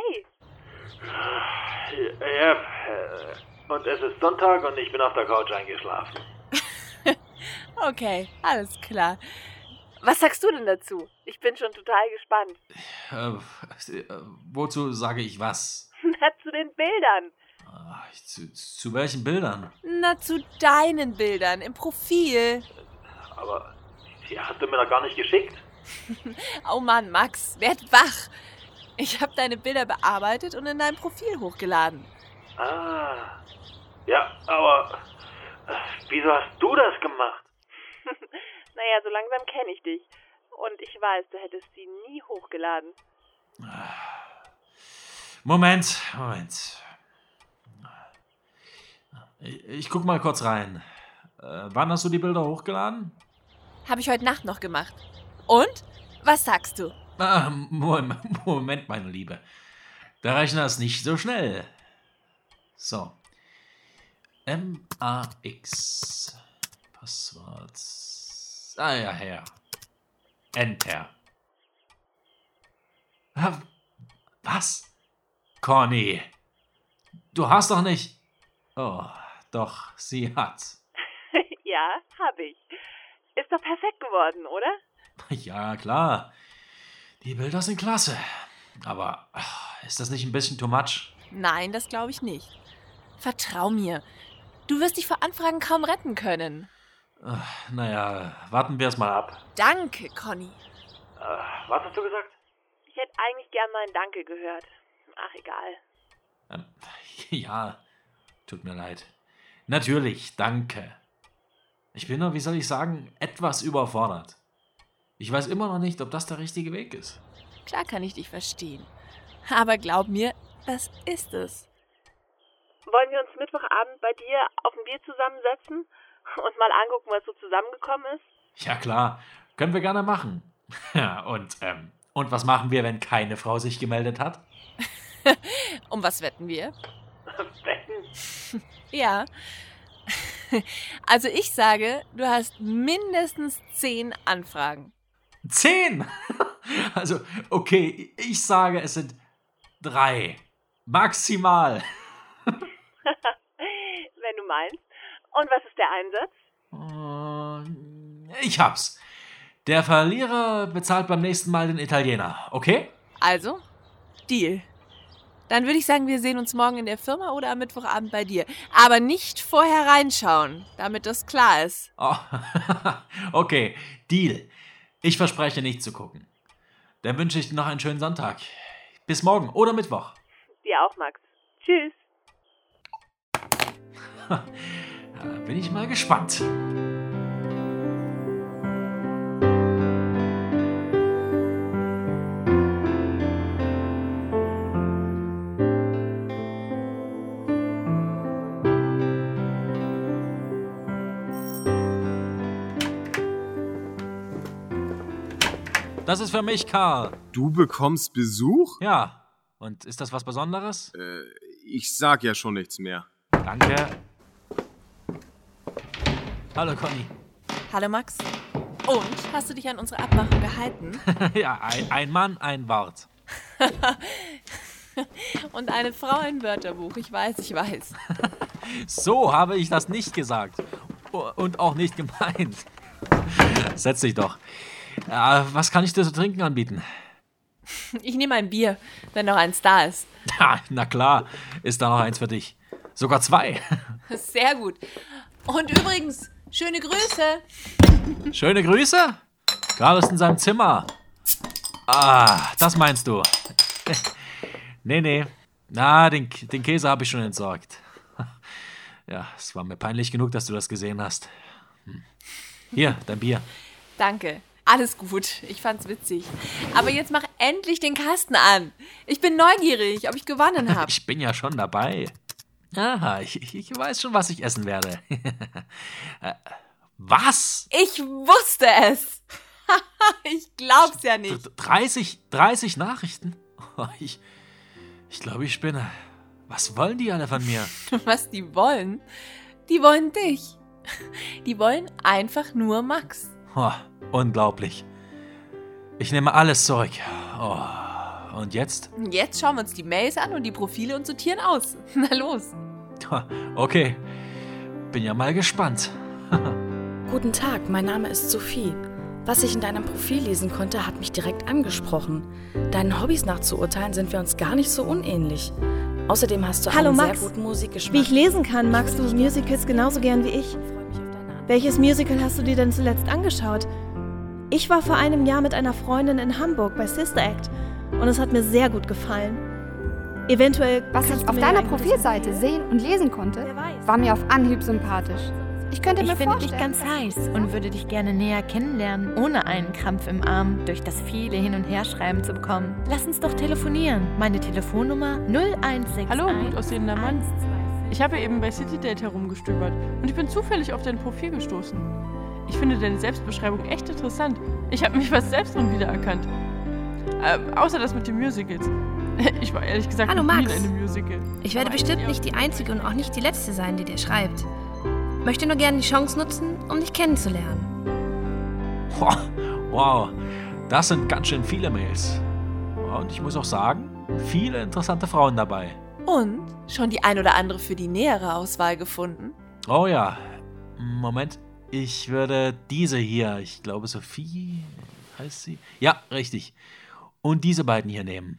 drei. Ja, und es ist Sonntag und ich bin auf der Couch eingeschlafen. Okay, alles klar. Was sagst du denn dazu? Ich bin schon total gespannt. Äh, äh, wozu sage ich was? Na, zu den Bildern. Ach, zu, zu welchen Bildern? Na, zu deinen Bildern im Profil. Aber die hast du mir doch gar nicht geschickt. Oh Mann, Max, werd wach. Ich habe deine Bilder bearbeitet und in dein Profil hochgeladen. Ah, ja, aber wieso hast du das gemacht? Naja, so langsam kenne ich dich. Und ich weiß, du hättest sie nie hochgeladen. Moment, Moment. Ich guck mal kurz rein. Äh, wann hast du die Bilder hochgeladen? Habe ich heute Nacht noch gemacht. Und? Was sagst du? Ah, Moment, Moment, meine Liebe. Der Rechner ist nicht so schnell. So. M A X. Passwort. Ah ja, her. Enter. Was? Conny. Du hast doch nicht... Oh, doch, sie hat. Ja, hab ich. Ist doch perfekt geworden, oder? Ja, klar. Die Bilder sind klasse. Aber ach, ist das nicht ein bisschen too much? Nein, das glaube ich nicht. Vertrau mir. Du wirst dich vor Anfragen kaum retten können. Ach, naja, warten wir es mal ab. Danke, Conny. Äh, was hast du gesagt? Ich hätte eigentlich gern mal ein Danke gehört. Ach, egal. Ähm, ja, tut mir leid. Natürlich, danke. Ich bin nur, wie soll ich sagen, etwas überfordert. Ich weiß immer noch nicht, ob das der richtige Weg ist. Klar kann ich dich verstehen. Aber glaub mir, das ist es. Wollen wir uns Mittwochabend bei dir auf ein Bier zusammensetzen und mal angucken, was so zusammengekommen ist? Ja klar, können wir gerne machen. Ja, und, ähm, und was machen wir, wenn keine Frau sich gemeldet hat? Um was wetten wir? Wetten? Ja. Also ich sage, du hast mindestens zehn Anfragen. Zehn? Also, okay, ich sage, es sind drei. Maximal. Wenn du meinst. Und was ist der Einsatz? Ich hab's. Der Verlierer bezahlt beim nächsten Mal den Italiener, okay? Also, Deal. Dann würde ich sagen, wir sehen uns morgen in der Firma oder am Mittwochabend bei dir. Aber nicht vorher reinschauen, damit das klar ist. Oh, okay, Deal. Ich verspreche nicht zu gucken. Dann wünsche ich dir noch einen schönen Sonntag. Bis morgen oder Mittwoch. Dir auch, Max. Tschüss. Da bin ich mal gespannt. Das ist für mich, Karl. Du bekommst Besuch? Ja. Und ist das was Besonderes? Äh, ich sag ja schon nichts mehr. Danke. Hallo, Conny. Hallo, Max. Und, hast du dich an unsere Abmachung gehalten? Ja, ein, ein Mann, ein Wort. Und eine Frau, ein Wörterbuch. Ich weiß, ich weiß. So habe ich das nicht gesagt. Und auch nicht gemeint. Setz dich doch. Äh, was kann ich dir zu trinken anbieten? Ich nehme ein Bier, wenn noch eins da ist. Ja, na klar, ist da noch eins für dich. Sogar zwei. Sehr gut. Und übrigens, schöne Grüße. Schöne Grüße? Karl ist in seinem Zimmer. Ah, das meinst du. Nee, nee. Na, den, den Käse habe ich schon entsorgt. Ja, es war mir peinlich genug, dass du das gesehen hast. Hier, dein Bier. Danke. Alles gut. Ich fand's witzig. Aber jetzt mach endlich den Kasten an. Ich bin neugierig, ob ich gewonnen habe. Ich bin ja schon dabei. Aha, ich, ich weiß schon, was ich essen werde. Was? Ich wusste es. Ich glaub's ja nicht. dreißig, dreißig Nachrichten? Ich, ich glaube, ich spinne. Was wollen die alle von mir? Was die wollen? Die wollen dich. Die wollen einfach nur Max. Oh, unglaublich. Ich nehme alles zurück. Oh, und jetzt? Jetzt schauen wir uns die Mails an und die Profile und sortieren aus. Na los. Okay. Bin ja mal gespannt. Guten Tag, mein Name ist Sophie. Was ich in deinem Profil lesen konnte, hat mich direkt angesprochen. Deinen Hobbys nach zu urteilen, sind wir uns gar nicht so unähnlich. Außerdem hast du Hallo, einen Max. sehr guten Musikgeschmack. Wie ich lesen kann, magst du Musicals genauso gern wie ich. Welches Musical hast du dir denn zuletzt angeschaut? Ich war vor einem Jahr mit einer Freundin in Hamburg bei Sister Act und es hat mir sehr gut gefallen. Eventuell... Was ich auf deiner Profilseite sehen und lesen konnte, war mir auf Anhieb sympathisch. Ich könnte mir Ich finde dich vorstellen, ganz heiß und würde dich gerne näher kennenlernen, ohne einen Krampf im Arm durch das viele Hin- und Herschreiben zu bekommen. Lass uns doch telefonieren. Meine Telefonnummer null eins sechs eins. Hallo, gut aussehender Mann. Ich habe eben bei CityDate herumgestöbert und ich bin zufällig auf dein Profil gestoßen. Ich finde deine Selbstbeschreibung echt interessant. Ich habe mich fast selbst drin wiedererkannt. Ähm, außer das mit den Musicals. Ich war ehrlich gesagt Hallo, noch nie Max. in einem Musical. Ich werde bestimmt nicht die Einzige und auch nicht die Letzte sein, die dir schreibt. Möchte nur gerne die Chance nutzen, um dich kennenzulernen. Wow, das sind ganz schön viele Mails. Und ich muss auch sagen, viele interessante Frauen dabei. Und schon die ein oder andere für die nähere Auswahl gefunden? Oh ja, Moment, ich würde diese hier, ich glaube Sophie, heißt sie? Ja, richtig. Und diese beiden hier nehmen.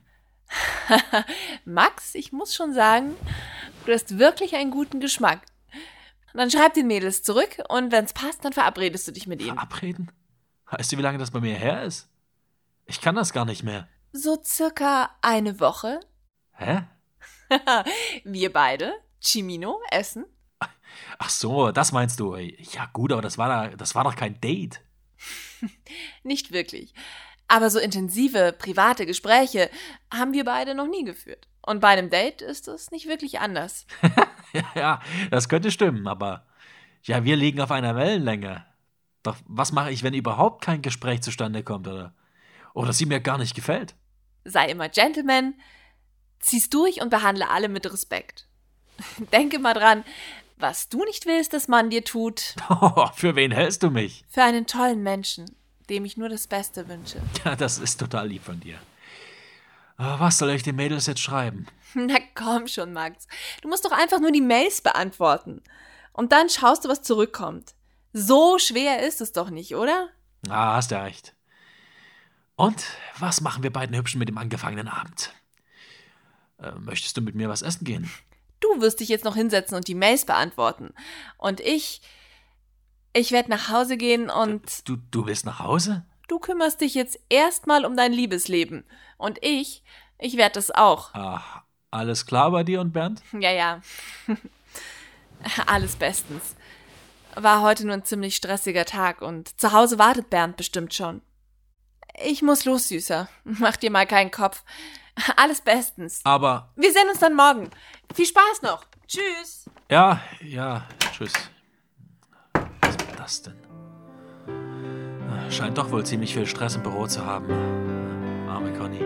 Max, ich muss schon sagen, du hast wirklich einen guten Geschmack. Dann schreib den Mädels zurück und wenn's passt, dann verabredest du dich mit ihnen. Verabreden? Weißt du, wie lange das bei mir her ist? Ich kann das gar nicht mehr. So circa eine Woche. Hä? Wir beide, Cimino, essen. Ach so, das meinst du. Ja gut, aber das war, da, das war doch kein Date. Nicht wirklich. Aber so intensive, private Gespräche haben wir beide noch nie geführt. Und bei einem Date ist es nicht wirklich anders. Ja, das könnte stimmen, aber ja, wir liegen auf einer Wellenlänge. Doch was mache ich, wenn überhaupt kein Gespräch zustande kommt, oder? Oder sie mir gar nicht gefällt? Sei immer Gentleman, zieh's durch und behandle alle mit Respekt. Denke mal dran, was du nicht willst, dass man dir tut. Oh, für wen hältst du mich? Für einen tollen Menschen, dem ich nur das Beste wünsche. Ja, das ist total lieb von dir. Aber was soll ich den Mädels jetzt schreiben? Na komm schon, Max. Du musst doch einfach nur die Mails beantworten. Und dann schaust du, was zurückkommt. So schwer ist es doch nicht, oder? Ah, hast ja recht. Und was machen wir beiden Hübschen mit dem angefangenen Abend? Äh, möchtest du mit mir was essen gehen? Du wirst dich jetzt noch hinsetzen und die Mails beantworten. Und ich, ich werde nach Hause gehen und... Du, du willst nach Hause? Du kümmerst dich jetzt erstmal um dein Liebesleben. Und ich, ich werde das auch. Ach, alles klar bei dir und Bernd? Ja, ja. Alles bestens. War heute nur ein ziemlich stressiger Tag und zu Hause wartet Bernd bestimmt schon. Ich muss los, Süßer. Mach dir mal keinen Kopf. Alles bestens. Aber... Wir sehen uns dann morgen. Viel Spaß noch. Tschüss. Ja, ja, tschüss. Was war das denn? Scheint doch wohl ziemlich viel Stress im Büro zu haben. Arme Conny.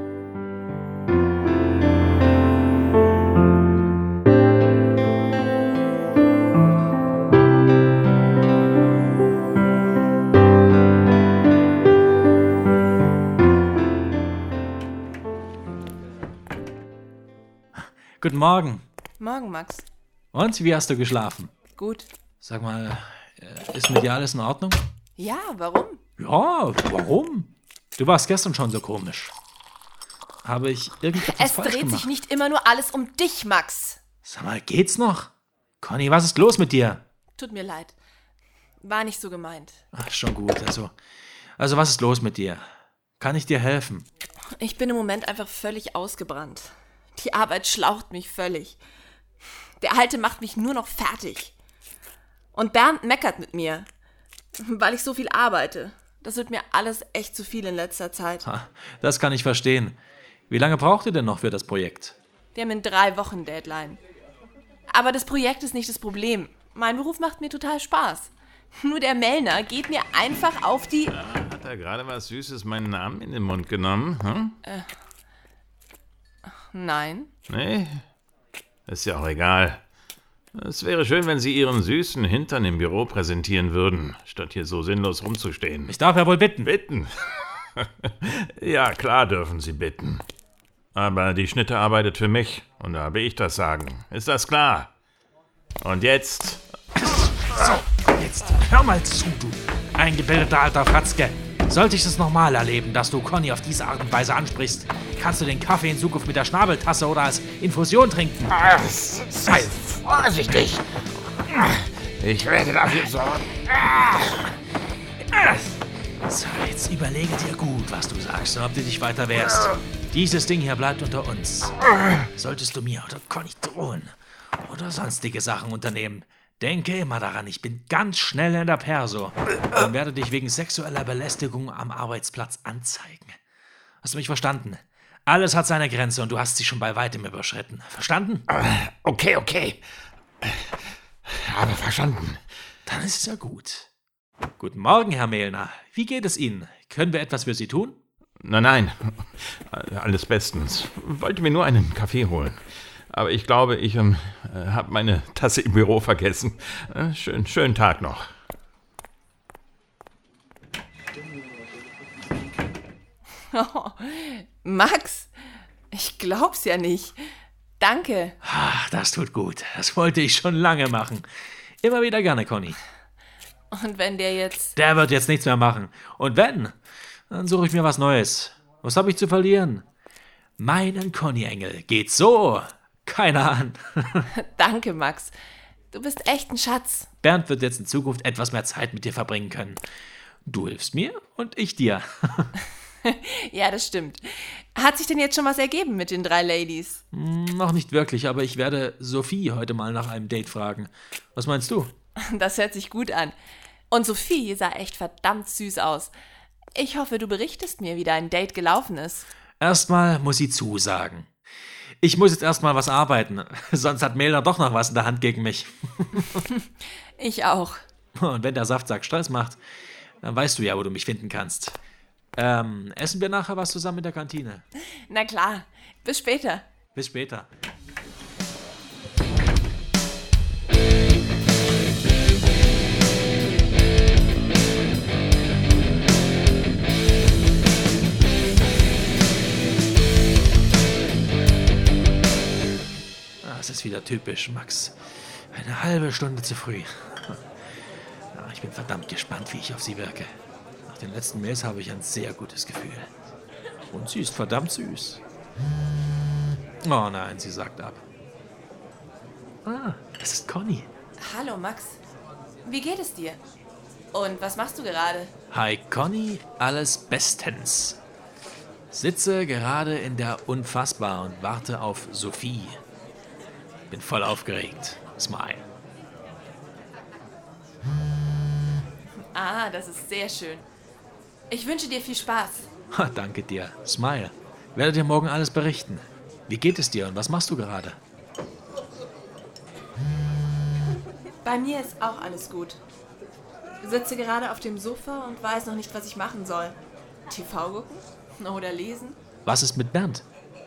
Guten Morgen. Morgen, Max. Und, wie hast du geschlafen? Gut. Sag mal, ist mit dir alles in Ordnung? Ja, warum? Ja, warum? Du warst gestern schon so komisch. Habe ich irgendetwas Es falsch dreht gemacht? sich nicht immer nur alles um dich, Max. Sag mal, geht's noch? Conny, was ist los mit dir? Tut mir leid. War nicht so gemeint. Ach, schon gut. Also, also was ist los mit dir? Kann ich dir helfen? Ich bin im Moment einfach völlig ausgebrannt. Die Arbeit schlaucht mich völlig. Der Alte macht mich nur noch fertig. Und Bernd meckert mit mir, weil ich so viel arbeite. Das wird mir alles echt zu viel in letzter Zeit. Ha, das kann ich verstehen. Wie lange braucht ihr denn noch für das Projekt? Wir haben in drei Wochen Deadline. Aber das Projekt ist nicht das Problem. Mein Beruf macht mir total Spaß. Nur der Mellner geht mir einfach auf die... Ja, hat er gerade was Süßes meinen Namen in den Mund genommen? Hm? Äh, nein. Nee? Ist ja auch egal. Es wäre schön, wenn Sie Ihren süßen Hintern im Büro präsentieren würden, statt hier so sinnlos rumzustehen. Ich darf ja wohl bitten. Bitten? Ja, klar dürfen Sie bitten. Aber die Schnitte arbeitet für mich und da habe ich das Sagen. Ist das klar? Und jetzt... So, jetzt hör mal zu, du eingebildeter alter Fratzke. Sollte ich es nochmal erleben, dass du Conny auf diese Art und Weise ansprichst, kannst du den Kaffee in Zukunft mit der Schnabeltasse oder als Infusion trinken. Sei vorsichtig. Ich werde dafür sorgen. So, jetzt überlege dir gut, was du sagst und ob du dich weiter wehrst. Dieses Ding hier bleibt unter uns. Solltest du mir oder Conny drohen oder sonstige Sachen unternehmen, denke immer daran, ich bin ganz schnell in der Perso und werde dich wegen sexueller Belästigung am Arbeitsplatz anzeigen. Hast du mich verstanden? Alles hat seine Grenze und du hast sie schon bei weitem überschritten. Verstanden? Okay, okay. Aber verstanden. Dann ist es ja gut. Guten Morgen, Herr Mehlner. Wie geht es Ihnen? Können wir etwas für Sie tun? Nein, nein. Alles bestens. Wollte mir nur einen Kaffee holen. Aber ich glaube, ich ähm, habe meine Tasse im Büro vergessen. Äh, schön, schönen Tag noch. Oh, Max, ich glaub's ja nicht. Danke. Ach, das tut gut. Das wollte ich schon lange machen. Immer wieder gerne, Conny. Und wenn der jetzt... Der wird jetzt nichts mehr machen. Und wenn, dann suche ich mir was Neues. Was habe ich zu verlieren? Meinen Conny-Engel geht so keiner an. Danke, Max. Du bist echt ein Schatz. Bernd wird jetzt in Zukunft etwas mehr Zeit mit dir verbringen können. Du hilfst mir und ich dir. Ja, das stimmt. Hat sich denn jetzt schon was ergeben mit den drei Ladies? Hm, noch nicht wirklich, aber ich werde Sophie heute mal nach einem Date fragen. Was meinst du? Das hört sich gut an. Und Sophie sah echt verdammt süß aus. Ich hoffe, du berichtest mir, wie dein Date gelaufen ist. Erstmal muss sie zusagen. Ich muss jetzt erstmal was arbeiten, sonst hat Mehlner doch noch was in der Hand gegen mich. Ich auch. Und wenn der Saftsack Stress macht, dann weißt du ja, wo du mich finden kannst. Ähm, essen wir nachher was zusammen in der Kantine? Na klar. Bis später. Bis später. Ah, es ist wieder typisch, Max. Eine halbe Stunde zu früh. Ja, ich bin verdammt gespannt, wie ich auf sie wirke. Nach den letzten Mails habe ich ein sehr gutes Gefühl. Und sie ist verdammt süß. Oh nein, sie sagt ab. Ah, das ist Conny. Hallo, Max. Wie geht es dir? Und was machst du gerade? Hi, Conny, alles bestens. Sitze gerade in der Unfassbar und warte auf Sophie. Bin voll aufgeregt. Smile. Ah, das ist sehr schön. Ich wünsche dir viel Spaß. Ha, danke dir. Smile. Werde dir morgen alles berichten. Wie geht es dir und was machst du gerade? Bei mir ist auch alles gut. Ich sitze gerade auf dem Sofa und weiß noch nicht, was ich machen soll. T V gucken? Oder lesen? Was ist mit Bernd?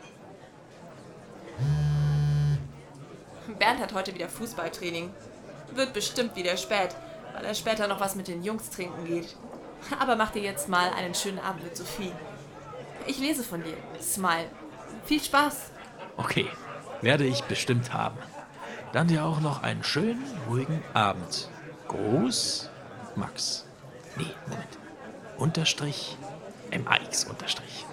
Bernd hat heute wieder Fußballtraining. Wird bestimmt wieder spät, weil er später noch was mit den Jungs trinken geht. Aber mach dir jetzt mal einen schönen Abend mit Sophie. Ich lese von dir. Smile. Viel Spaß. Okay, werde ich bestimmt haben. Dann dir auch noch einen schönen, ruhigen Abend. Gruß, Max. Nee, Moment. Unterstrich, M A X Unterstrich.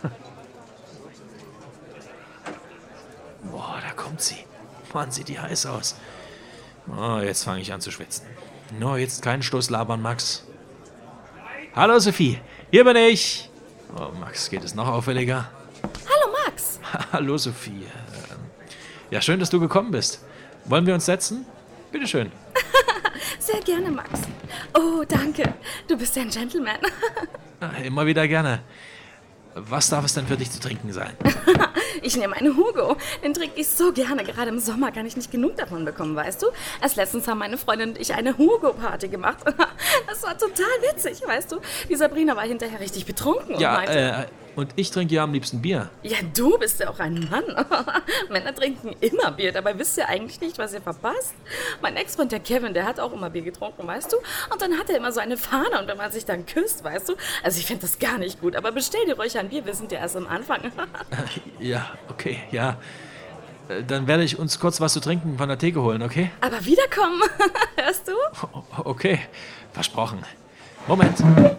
Boah, da kommt sie. Mann, sieht die heiß aus. Oh, jetzt fange ich an zu schwitzen. No, jetzt keinen Stoß labern, Max. Hallo, Sophie. Hier bin ich. Oh, Max, geht es noch auffälliger? Hallo, Max. Hallo, Sophie. Ja, schön, dass du gekommen bist. Wollen wir uns setzen? Bitteschön. Sehr gerne, Max. Oh, danke. Du bist ja ein Gentleman. Immer wieder gerne. Was darf es denn für dich zu trinken sein? Ich nehme einen Hugo. Den trinke ich so gerne. Gerade im Sommer kann ich nicht genug davon bekommen, weißt du? Erst letztens haben meine Freundin und ich eine Hugo-Party gemacht. Das war total witzig, weißt du? Die Sabrina war hinterher richtig betrunken. Ja, und meinte, äh, und ich trinke ja am liebsten Bier. Ja, du bist ja auch ein Mann. Männer trinken immer Bier, dabei wisst ihr eigentlich nicht, was ihr verpasst. Mein Ex-Freund, der Kevin, der hat auch immer Bier getrunken, weißt du? Und dann hat er immer so eine Fahne und wenn man sich dann küsst, weißt du? Also ich finde das gar nicht gut, aber bestell dir ruhig ein Bier, wir sind ja erst am Anfang. Ja, okay, ja. Dann werde ich uns kurz was zu trinken von der Theke holen, okay? Aber wiederkommen, hörst du? Okay, versprochen. Moment.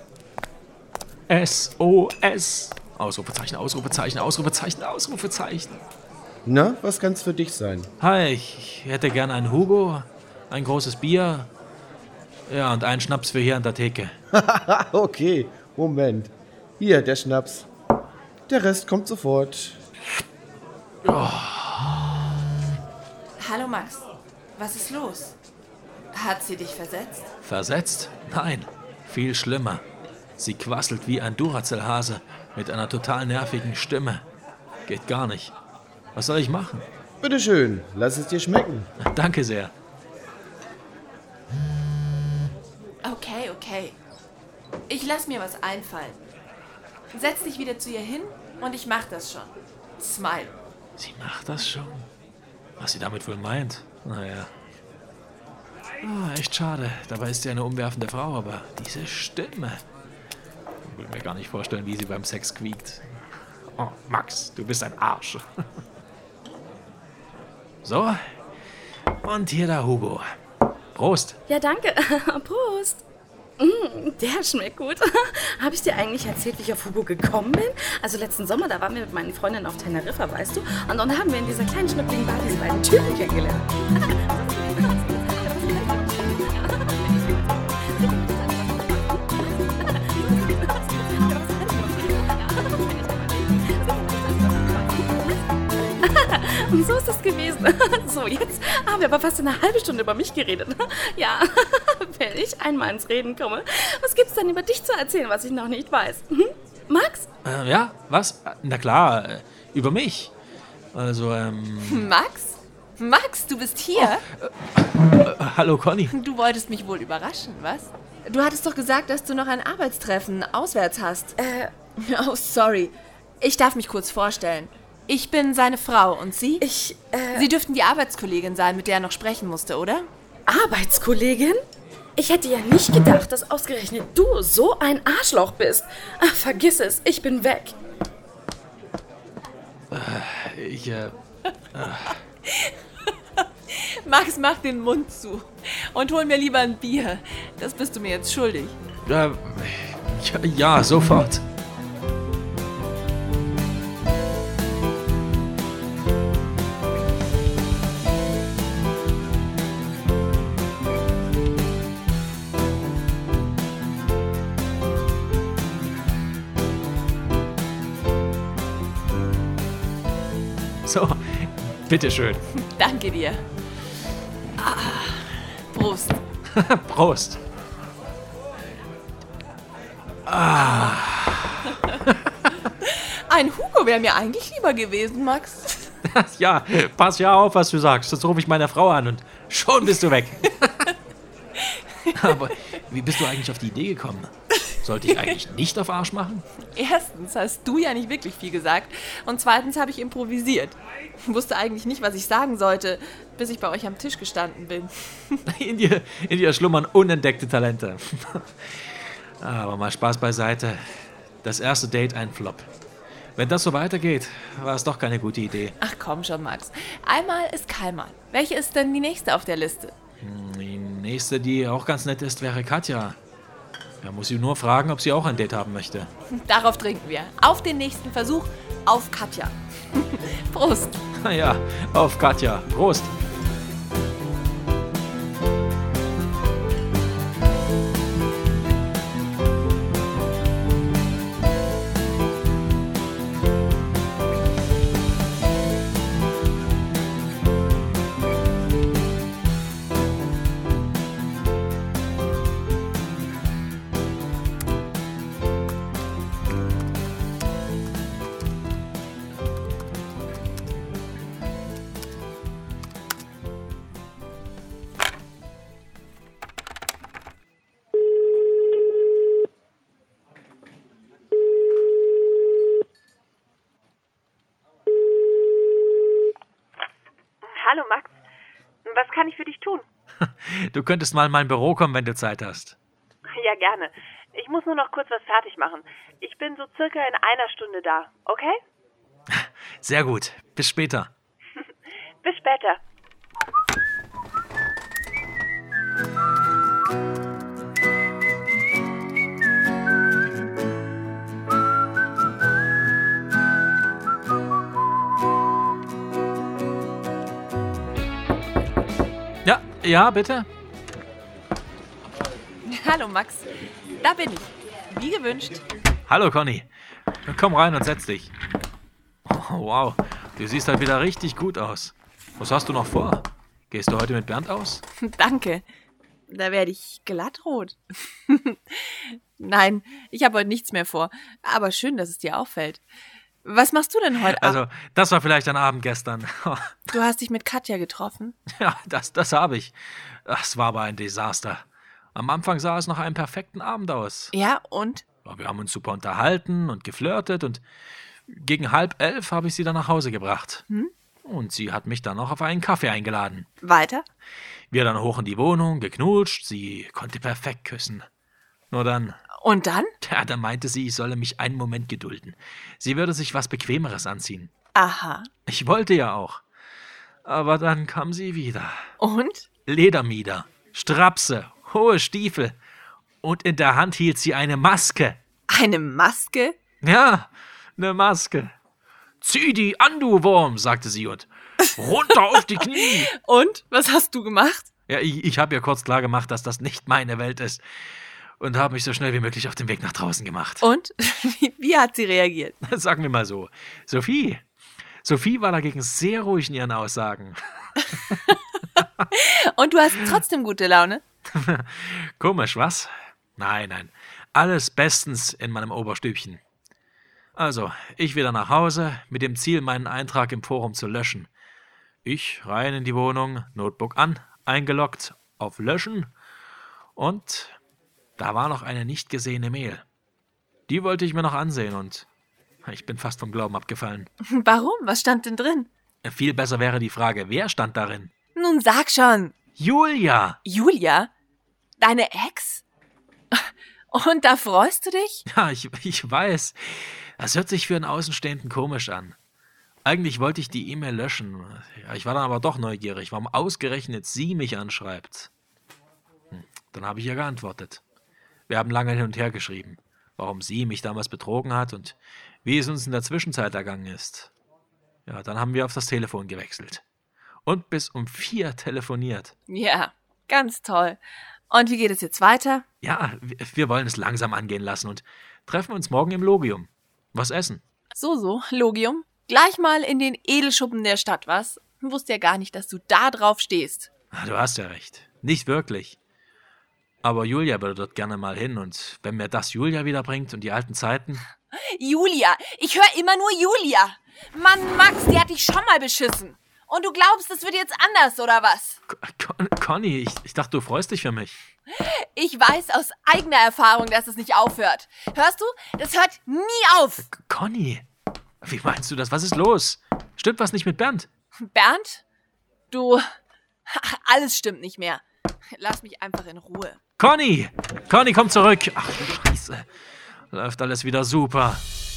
S O S. Ausrufezeichen, Ausrufezeichen, Ausrufezeichen, Ausrufezeichen. Na, was kann's für dich sein? Hi, ich hätte gern einen Hugo, ein großes Bier, ja, und einen Schnaps für hier an der Theke. Okay, Moment. Hier, der Schnaps. Der Rest kommt sofort. Oh. Hallo Max, was ist los? Hat sie dich versetzt? Versetzt? Nein, viel schlimmer. Sie quasselt wie ein Duracell-Hase mit einer total nervigen Stimme. geht gar nicht. Was soll ich machen? Bitteschön, lass es dir schmecken. Danke sehr. Okay, okay. Ich lass mir was einfallen. Setz dich wieder zu ihr hin und ich mach das schon. Smile. Sie macht das schon? Was sie damit wohl meint? Naja. Oh, echt schade. Dabei ist sie eine umwerfende Frau, aber diese Stimme. Ich will mir gar nicht vorstellen, wie sie beim Sex quiekt. Oh, Max, du bist ein Arsch. So. Und hier der Hugo. Prost. Ja, danke. Prost. Mm, der schmeckt gut. Habe ich dir eigentlich erzählt, wie ich auf Hugo gekommen bin? Also letzten Sommer, da waren wir mit meinen Freundinnen auf Teneriffa, weißt du? Und dann haben wir in dieser kleinen schnuckligen Bar diese beiden Typen kennengelernt. Und so ist das gewesen. So, jetzt haben wir aber fast eine halbe Stunde über mich geredet. Ja, wenn ich einmal ins Reden komme, was gibt's dann über dich zu erzählen, was ich noch nicht weiß? Hm? Max? Äh, ja, was? Na klar, äh, über mich. Also, ähm... Max? Max, du bist hier? Oh, äh, äh, hallo, Conny. Du wolltest mich wohl überraschen, was? Du hattest doch gesagt, dass du noch ein Arbeitstreffen auswärts hast. Äh, oh, sorry. Ich darf mich kurz vorstellen. Ich bin seine Frau und Sie? Ich, äh... Sie dürften die Arbeitskollegin sein, mit der er noch sprechen musste, oder? Arbeitskollegin? Ich hätte ja nicht gedacht, dass ausgerechnet du so ein Arschloch bist. Ach, vergiss es, ich bin weg. Äh, ich, äh... äh. Max, mach den Mund zu und hol mir lieber ein Bier. Das bist du mir jetzt schuldig. Äh, ja, ja, sofort. So, bitteschön. Danke dir. Ah, Prost. Prost. Ah. Ein Hugo wäre mir eigentlich lieber gewesen, Max. Ja, pass ja auf, was du sagst. Sonst rufe ich meine Frau an und schon bist du weg. Aber wie bist du eigentlich auf die Idee gekommen? Sollte ich eigentlich nicht auf Arsch machen? Erstens hast du ja nicht wirklich viel gesagt und zweitens habe ich improvisiert. Wusste eigentlich nicht, was ich sagen sollte, bis ich bei euch am Tisch gestanden bin. In dir, in dir schlummern unentdeckte Talente. Aber mal Spaß beiseite. Das erste Date ein Flop. Wenn das so weitergeht, war es doch keine gute Idee. Ach komm schon, Max. Einmal ist keinmal. Welche ist denn die nächste auf der Liste? Die nächste, die auch ganz nett ist, wäre Katja. Da muss ich nur fragen, ob sie auch ein Date haben möchte. Darauf trinken wir. Auf den nächsten Versuch, auf Katja. Prost. Ja, auf Katja. Prost. Hallo Max, was kann ich für dich tun? Du könntest mal in mein Büro kommen, wenn du Zeit hast. Ja, gerne. Ich muss nur noch kurz was fertig machen. Ich bin so circa in einer Stunde da, okay? Sehr gut. Bis später. Bis später. Ja, ja, bitte. Hallo Max, da bin ich. Wie gewünscht. Hallo Conny. Komm rein und setz dich. Oh, wow, du siehst halt wieder richtig gut aus. Was hast du noch vor? Gehst du heute mit Bernd aus? Danke. Da werde ich glattrot. Nein, ich habe heute nichts mehr vor. Aber schön, dass es dir auffällt. Was machst du denn heute Abend? Also, das war vielleicht ein Abend gestern. Du hast dich mit Katja getroffen? Ja, das, das habe ich. Das war aber ein Desaster. Am Anfang sah es nach einem perfekten Abend aus. Ja, und? Wir haben uns super unterhalten und geflirtet und gegen halb elf habe ich sie dann nach Hause gebracht. Hm? Und sie hat mich dann noch auf einen Kaffee eingeladen. Weiter? Wir dann hoch in die Wohnung, geknutscht, sie konnte perfekt küssen. Nur dann... Und dann? Ja, da meinte sie, ich solle mich einen Moment gedulden. Sie würde sich was Bequemeres anziehen. Aha. Ich wollte ja auch. Aber dann kam sie wieder. Und? Ledermieder, Strapse, hohe Stiefel. Und in der Hand hielt sie eine Maske. Eine Maske? Ja, eine Maske. Zieh die an, du Wurm, sagte sie und runter auf die Knie. Und? Was hast du gemacht? Ja, ich, ich habe ihr kurz klar gemacht, dass das nicht meine Welt ist. Und habe mich so schnell wie möglich auf den Weg nach draußen gemacht. Und? Wie, wie hat sie reagiert? Sagen wir mal so. Sophie. Sophie war dagegen sehr ruhig in ihren Aussagen. Und du hast trotzdem gute Laune? Komisch, was? Nein, nein. Alles bestens in meinem Oberstübchen. Also, ich wieder nach Hause, mit dem Ziel, meinen Eintrag im Forum zu löschen. Ich rein in die Wohnung, Notebook an, eingeloggt, auf Löschen und da war noch eine nicht gesehene Mail. Die wollte ich mir noch ansehen und ich bin fast vom Glauben abgefallen. Warum? Was stand denn drin? Viel besser wäre die Frage, wer stand darin? Nun sag schon. Julia. Julia? Deine Ex? Und da freust du dich? Ja, ich, ich weiß. Das hört sich für einen Außenstehenden komisch an. Eigentlich wollte ich die E-Mail löschen. Ja, ich war dann aber doch neugierig, warum ausgerechnet sie mich anschreibt. Hm, dann habe ich ihr geantwortet. Wir haben lange hin und her geschrieben, warum sie mich damals betrogen hat und wie es uns in der Zwischenzeit ergangen ist. Ja, dann haben wir auf das Telefon gewechselt. Und bis um vier telefoniert. Ja, ganz toll. Und wie geht es jetzt weiter? Ja, wir wollen es langsam angehen lassen und treffen uns morgen im Logium. Was essen? So, so, Logium. Gleich mal in den Edelschuppen der Stadt, was? Ich wusste ja gar nicht, dass du da drauf stehst. Du hast ja recht. Nicht wirklich. Aber Julia würde dort gerne mal hin und wenn mir das Julia wiederbringt und die alten Zeiten... Julia! Ich höre immer nur Julia! Mann, Max, die hat dich schon mal beschissen. Und du glaubst, das wird jetzt anders, oder was? Con- Conny, ich, ich dachte, du freust dich für mich. Ich weiß aus eigener Erfahrung, dass es nicht aufhört. Hörst du? Das hört nie auf. Conny, wie meinst du das? Was ist los? Stimmt was nicht mit Bernd? Bernd? Du... Alles stimmt nicht mehr. Lass mich einfach in Ruhe. Conny! Conny, komm zurück! Ach, Scheiße. Läuft alles wieder super.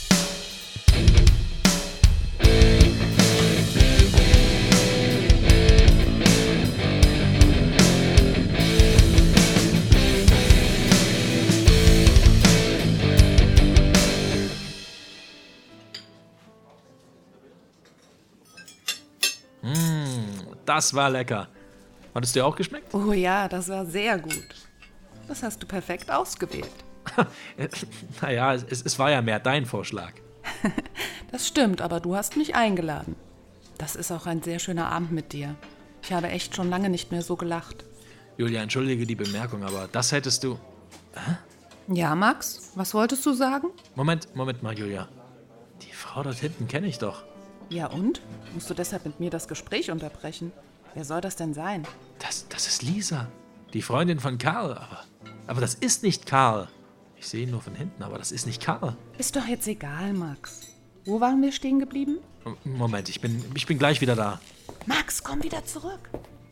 Mmh, das war lecker. Hat es dir auch geschmeckt? Oh ja, das war sehr gut. Das hast du perfekt ausgewählt. Naja, es, es war ja mehr dein Vorschlag. Das stimmt, aber du hast mich eingeladen. Das ist auch ein sehr schöner Abend mit dir. Ich habe echt schon lange nicht mehr so gelacht. Julia, entschuldige die Bemerkung, aber das hättest du... Hä? Ja, Max, was wolltest du sagen? Moment, Moment mal, Julia. Die Frau dort hinten kenne ich doch. Ja und? Musst du deshalb mit mir das Gespräch unterbrechen? Wer soll das denn sein? Das, das ist Lisa, die Freundin von Karl. Aber, aber das ist nicht Karl. Ich sehe ihn nur von hinten, aber das ist nicht Karl. Ist doch jetzt egal, Max. Wo waren wir stehen geblieben? Moment, ich bin, ich bin gleich wieder da. Max, komm wieder zurück.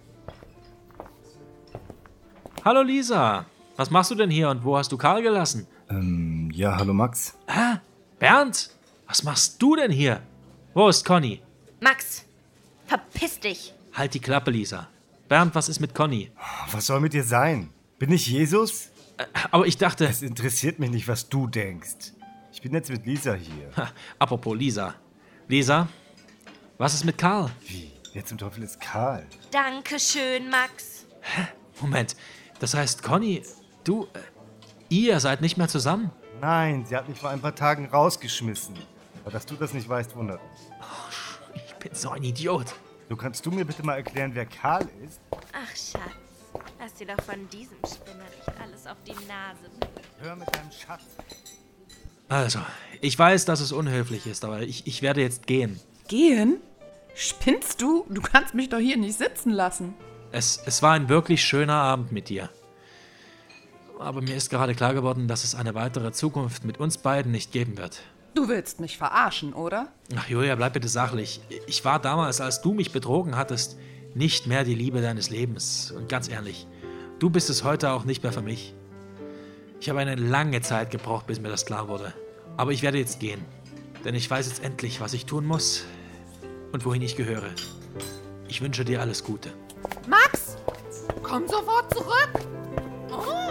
Hallo Lisa, was machst du denn hier und wo hast du Karl gelassen? Ähm, ja, hallo Max. Hä? Bernd, was machst du denn hier? Wo ist Conny? Max, verpiss dich. Halt die Klappe, Lisa. Bernd, was ist mit Conny? Was soll mit dir sein? Bin ich Jesus? Äh, aber ich dachte... Es interessiert mich nicht, was du denkst. Ich bin jetzt mit Lisa hier. Ha, apropos Lisa. Lisa, was ist mit Karl? Wie? Wer zum Teufel ist Karl? Dankeschön, Max. Hä? Moment, das heißt, Conny, du, äh, ihr seid nicht mehr zusammen? Nein, sie hat mich vor ein paar Tagen rausgeschmissen. Aber dass du das nicht weißt, wundert mich. Oh, ich bin so ein Idiot. Du kannst du mir bitte mal erklären, wer Karl ist? Ach, Schatz, lass dir doch von diesem Spinner nicht alles auf die Nase bringen. Hör mit deinem Schatz. Also, Ich weiß, dass es unhöflich ist, aber ich, ich werde jetzt gehen. Gehen? Spinnst du? Du kannst mich doch hier nicht sitzen lassen. Es, es war ein wirklich schöner Abend mit dir. Aber mir ist gerade klar geworden, dass es eine weitere Zukunft mit uns beiden nicht geben wird. Du willst mich verarschen, oder? Ach Julia, bleib bitte sachlich. Ich war damals, als du mich betrogen hattest, nicht mehr die Liebe deines Lebens. Und ganz ehrlich, du bist es heute auch nicht mehr für mich. Ich habe eine lange Zeit gebraucht, bis mir das klar wurde. Aber ich werde jetzt gehen. Denn ich weiß jetzt endlich, was ich tun muss und wohin ich gehöre. Ich wünsche dir alles Gute. Max, komm sofort zurück. Oh.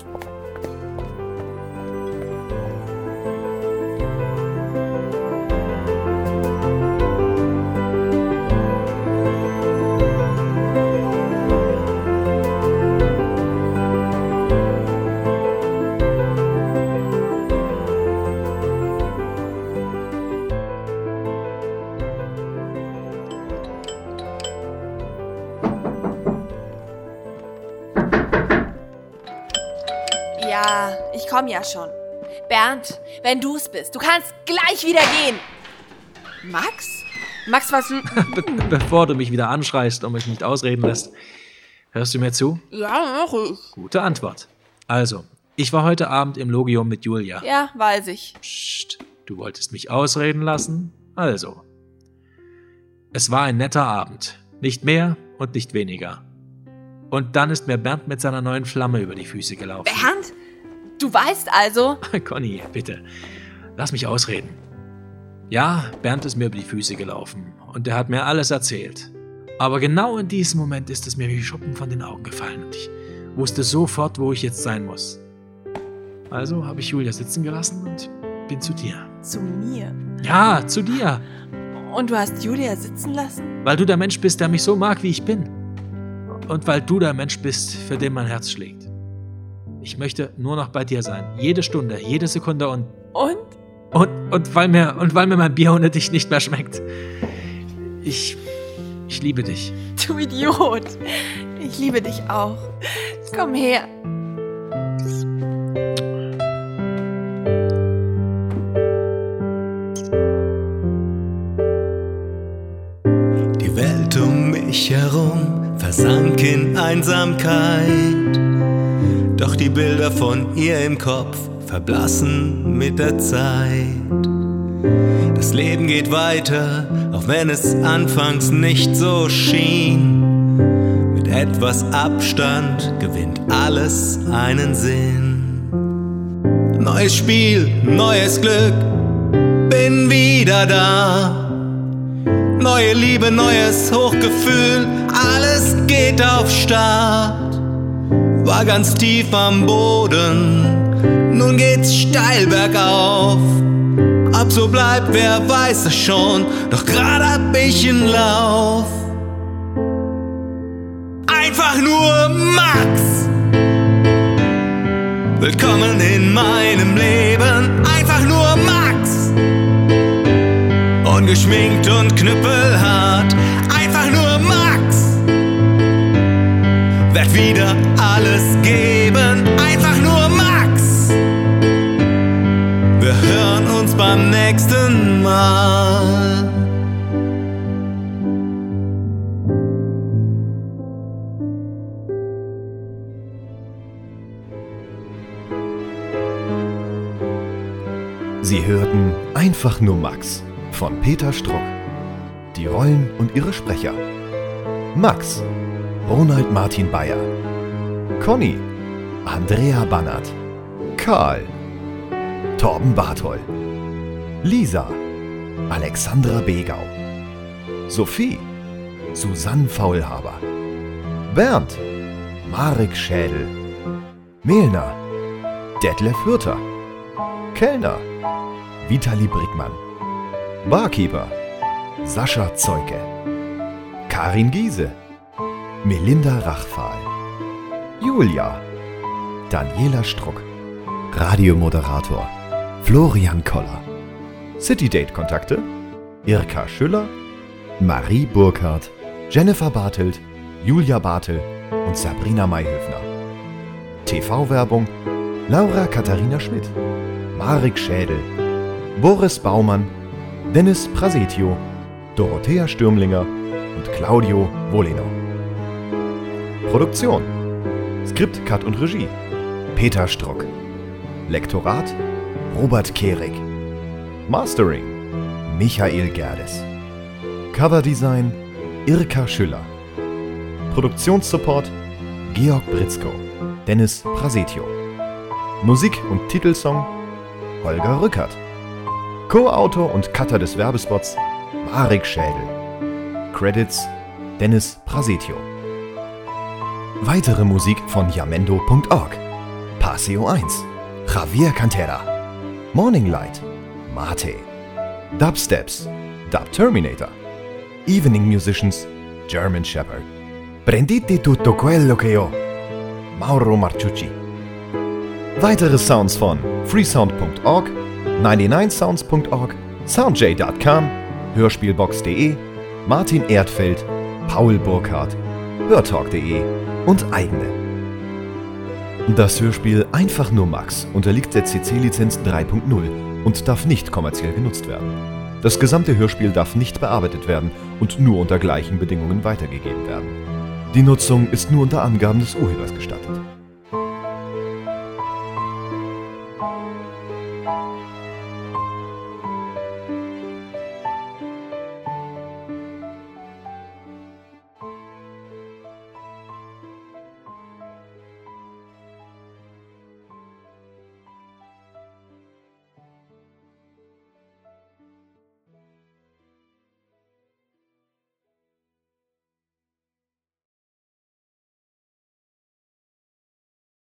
Ja, ich komme ja schon. Bernd, wenn du's bist, du kannst gleich wieder gehen. Max? Max, was... Be bevor du mich wieder anschreist und mich nicht ausreden lässt, hörst du mir zu? Ja, mach ich. Gute Antwort. Also, ich war heute Abend im Logium mit Julia. Ja, weiß ich. Psst, du wolltest mich ausreden lassen? Also. Es war ein netter Abend. Nicht mehr und nicht weniger. Und dann ist mir Bernd mit seiner neuen Flamme über die Füße gelaufen. Bernd? Du weißt also... Conny, bitte, lass mich ausreden. Ja, Bernd ist mir über die Füße gelaufen und er hat mir alles erzählt. Aber genau in diesem Moment ist es mir wie Schuppen von den Augen gefallen und ich wusste sofort, wo ich jetzt sein muss. Also habe ich Julia sitzen gelassen und bin zu dir. Zu mir? Ja, zu dir. Und du hast Julia sitzen lassen? Weil du der Mensch bist, der mich so mag, wie ich bin. Und weil du der Mensch bist, für den mein Herz schlägt. Ich möchte nur noch bei dir sein. Jede Stunde, jede Sekunde und... Und? Und, und, weil, mir, und weil mir mein Bier ohne dich nicht mehr schmeckt. Ich... Ich liebe dich. Du Idiot. Ich liebe dich auch. Komm her. Die Welt um mich herum versank in Einsamkeit. Doch die Bilder von ihr im Kopf verblassen mit der Zeit. Das Leben geht weiter, auch wenn es anfangs nicht so schien. Mit etwas Abstand gewinnt alles einen Sinn. Neues Spiel, neues Glück, bin wieder da. Neue Liebe, neues Hochgefühl, alles geht auf Start. War ganz tief am Boden, nun geht's steil bergauf. Ob so bleibt, wer weiß es schon, doch grad hab ich einen Lauf. Einfach nur Max. Willkommen in meinem Leben, einfach nur Max. Ungeschminkt und knüppelhart, einfach nur Max. Werd wieder alles geben, einfach nur Max. Wir hören uns beim nächsten Mal. Sie hörten Einfach nur Max von Peter Struck. Die Rollen und ihre Sprecher: Max, Ronald Martin Bayer. Conny, Andrea Bannert. Karl, Torben Bartol. Lisa, Alexandra Begau. Sophie, Susanne Faulhaber. Bernd, Marek Schädel. Melner, Detlef Hürter. Kellner, Vitali Brickmann. Barkeeper, Sascha Zeuke. Karin Giese, Melinda Rachfahl. Julia, Daniela Struck. Radiomoderator, Florian Koller. Citydate-Kontakte, Irka Schüller, Marie Burkhardt, Jennifer Bartelt, Julia Bartel und Sabrina Mayhöfner. T V-Werbung, Laura Katharina Schmidt, Marek Schädel, Boris Baumann, Dennis Prasetio, Dorothea Stürmlinger und Claudio Volino. Produktion: Skript, Cut und Regie Peter Struck. Lektorat: Robert Kehrig. Mastering: Michael Gerdes. Coverdesign: Irka Schüller. Produktionssupport: Georg Britzko, Dennis Prasetio. Musik und Titelsong: Holger Rückert. Co-Autor und Cutter des Werbespots: Marek Schädel. Credits: Dennis Prasetio. Weitere Musik von Jamendo punkt org. Paseo eins, Javier Cantera. Morning Light, Mate. Dubsteps, Dub Terminator. Evening Musicians, German Shepherd. Prenditi tutto quello che ho, Mauro Marciucci. Weitere Sounds von freesound punkt org, neunundneunzig sounds punkt org, soundjay punkt com, hörspielbox punkt de, Martin Erdfeld, Paul Burkhardt, hörtalk punkt de und eigene. Das Hörspiel Einfach nur Max unterliegt der C C-Lizenz drei punkt null und darf nicht kommerziell genutzt werden. Das gesamte Hörspiel darf nicht bearbeitet werden und nur unter gleichen Bedingungen weitergegeben werden. Die Nutzung ist nur unter Angaben des Urhebers gestattet.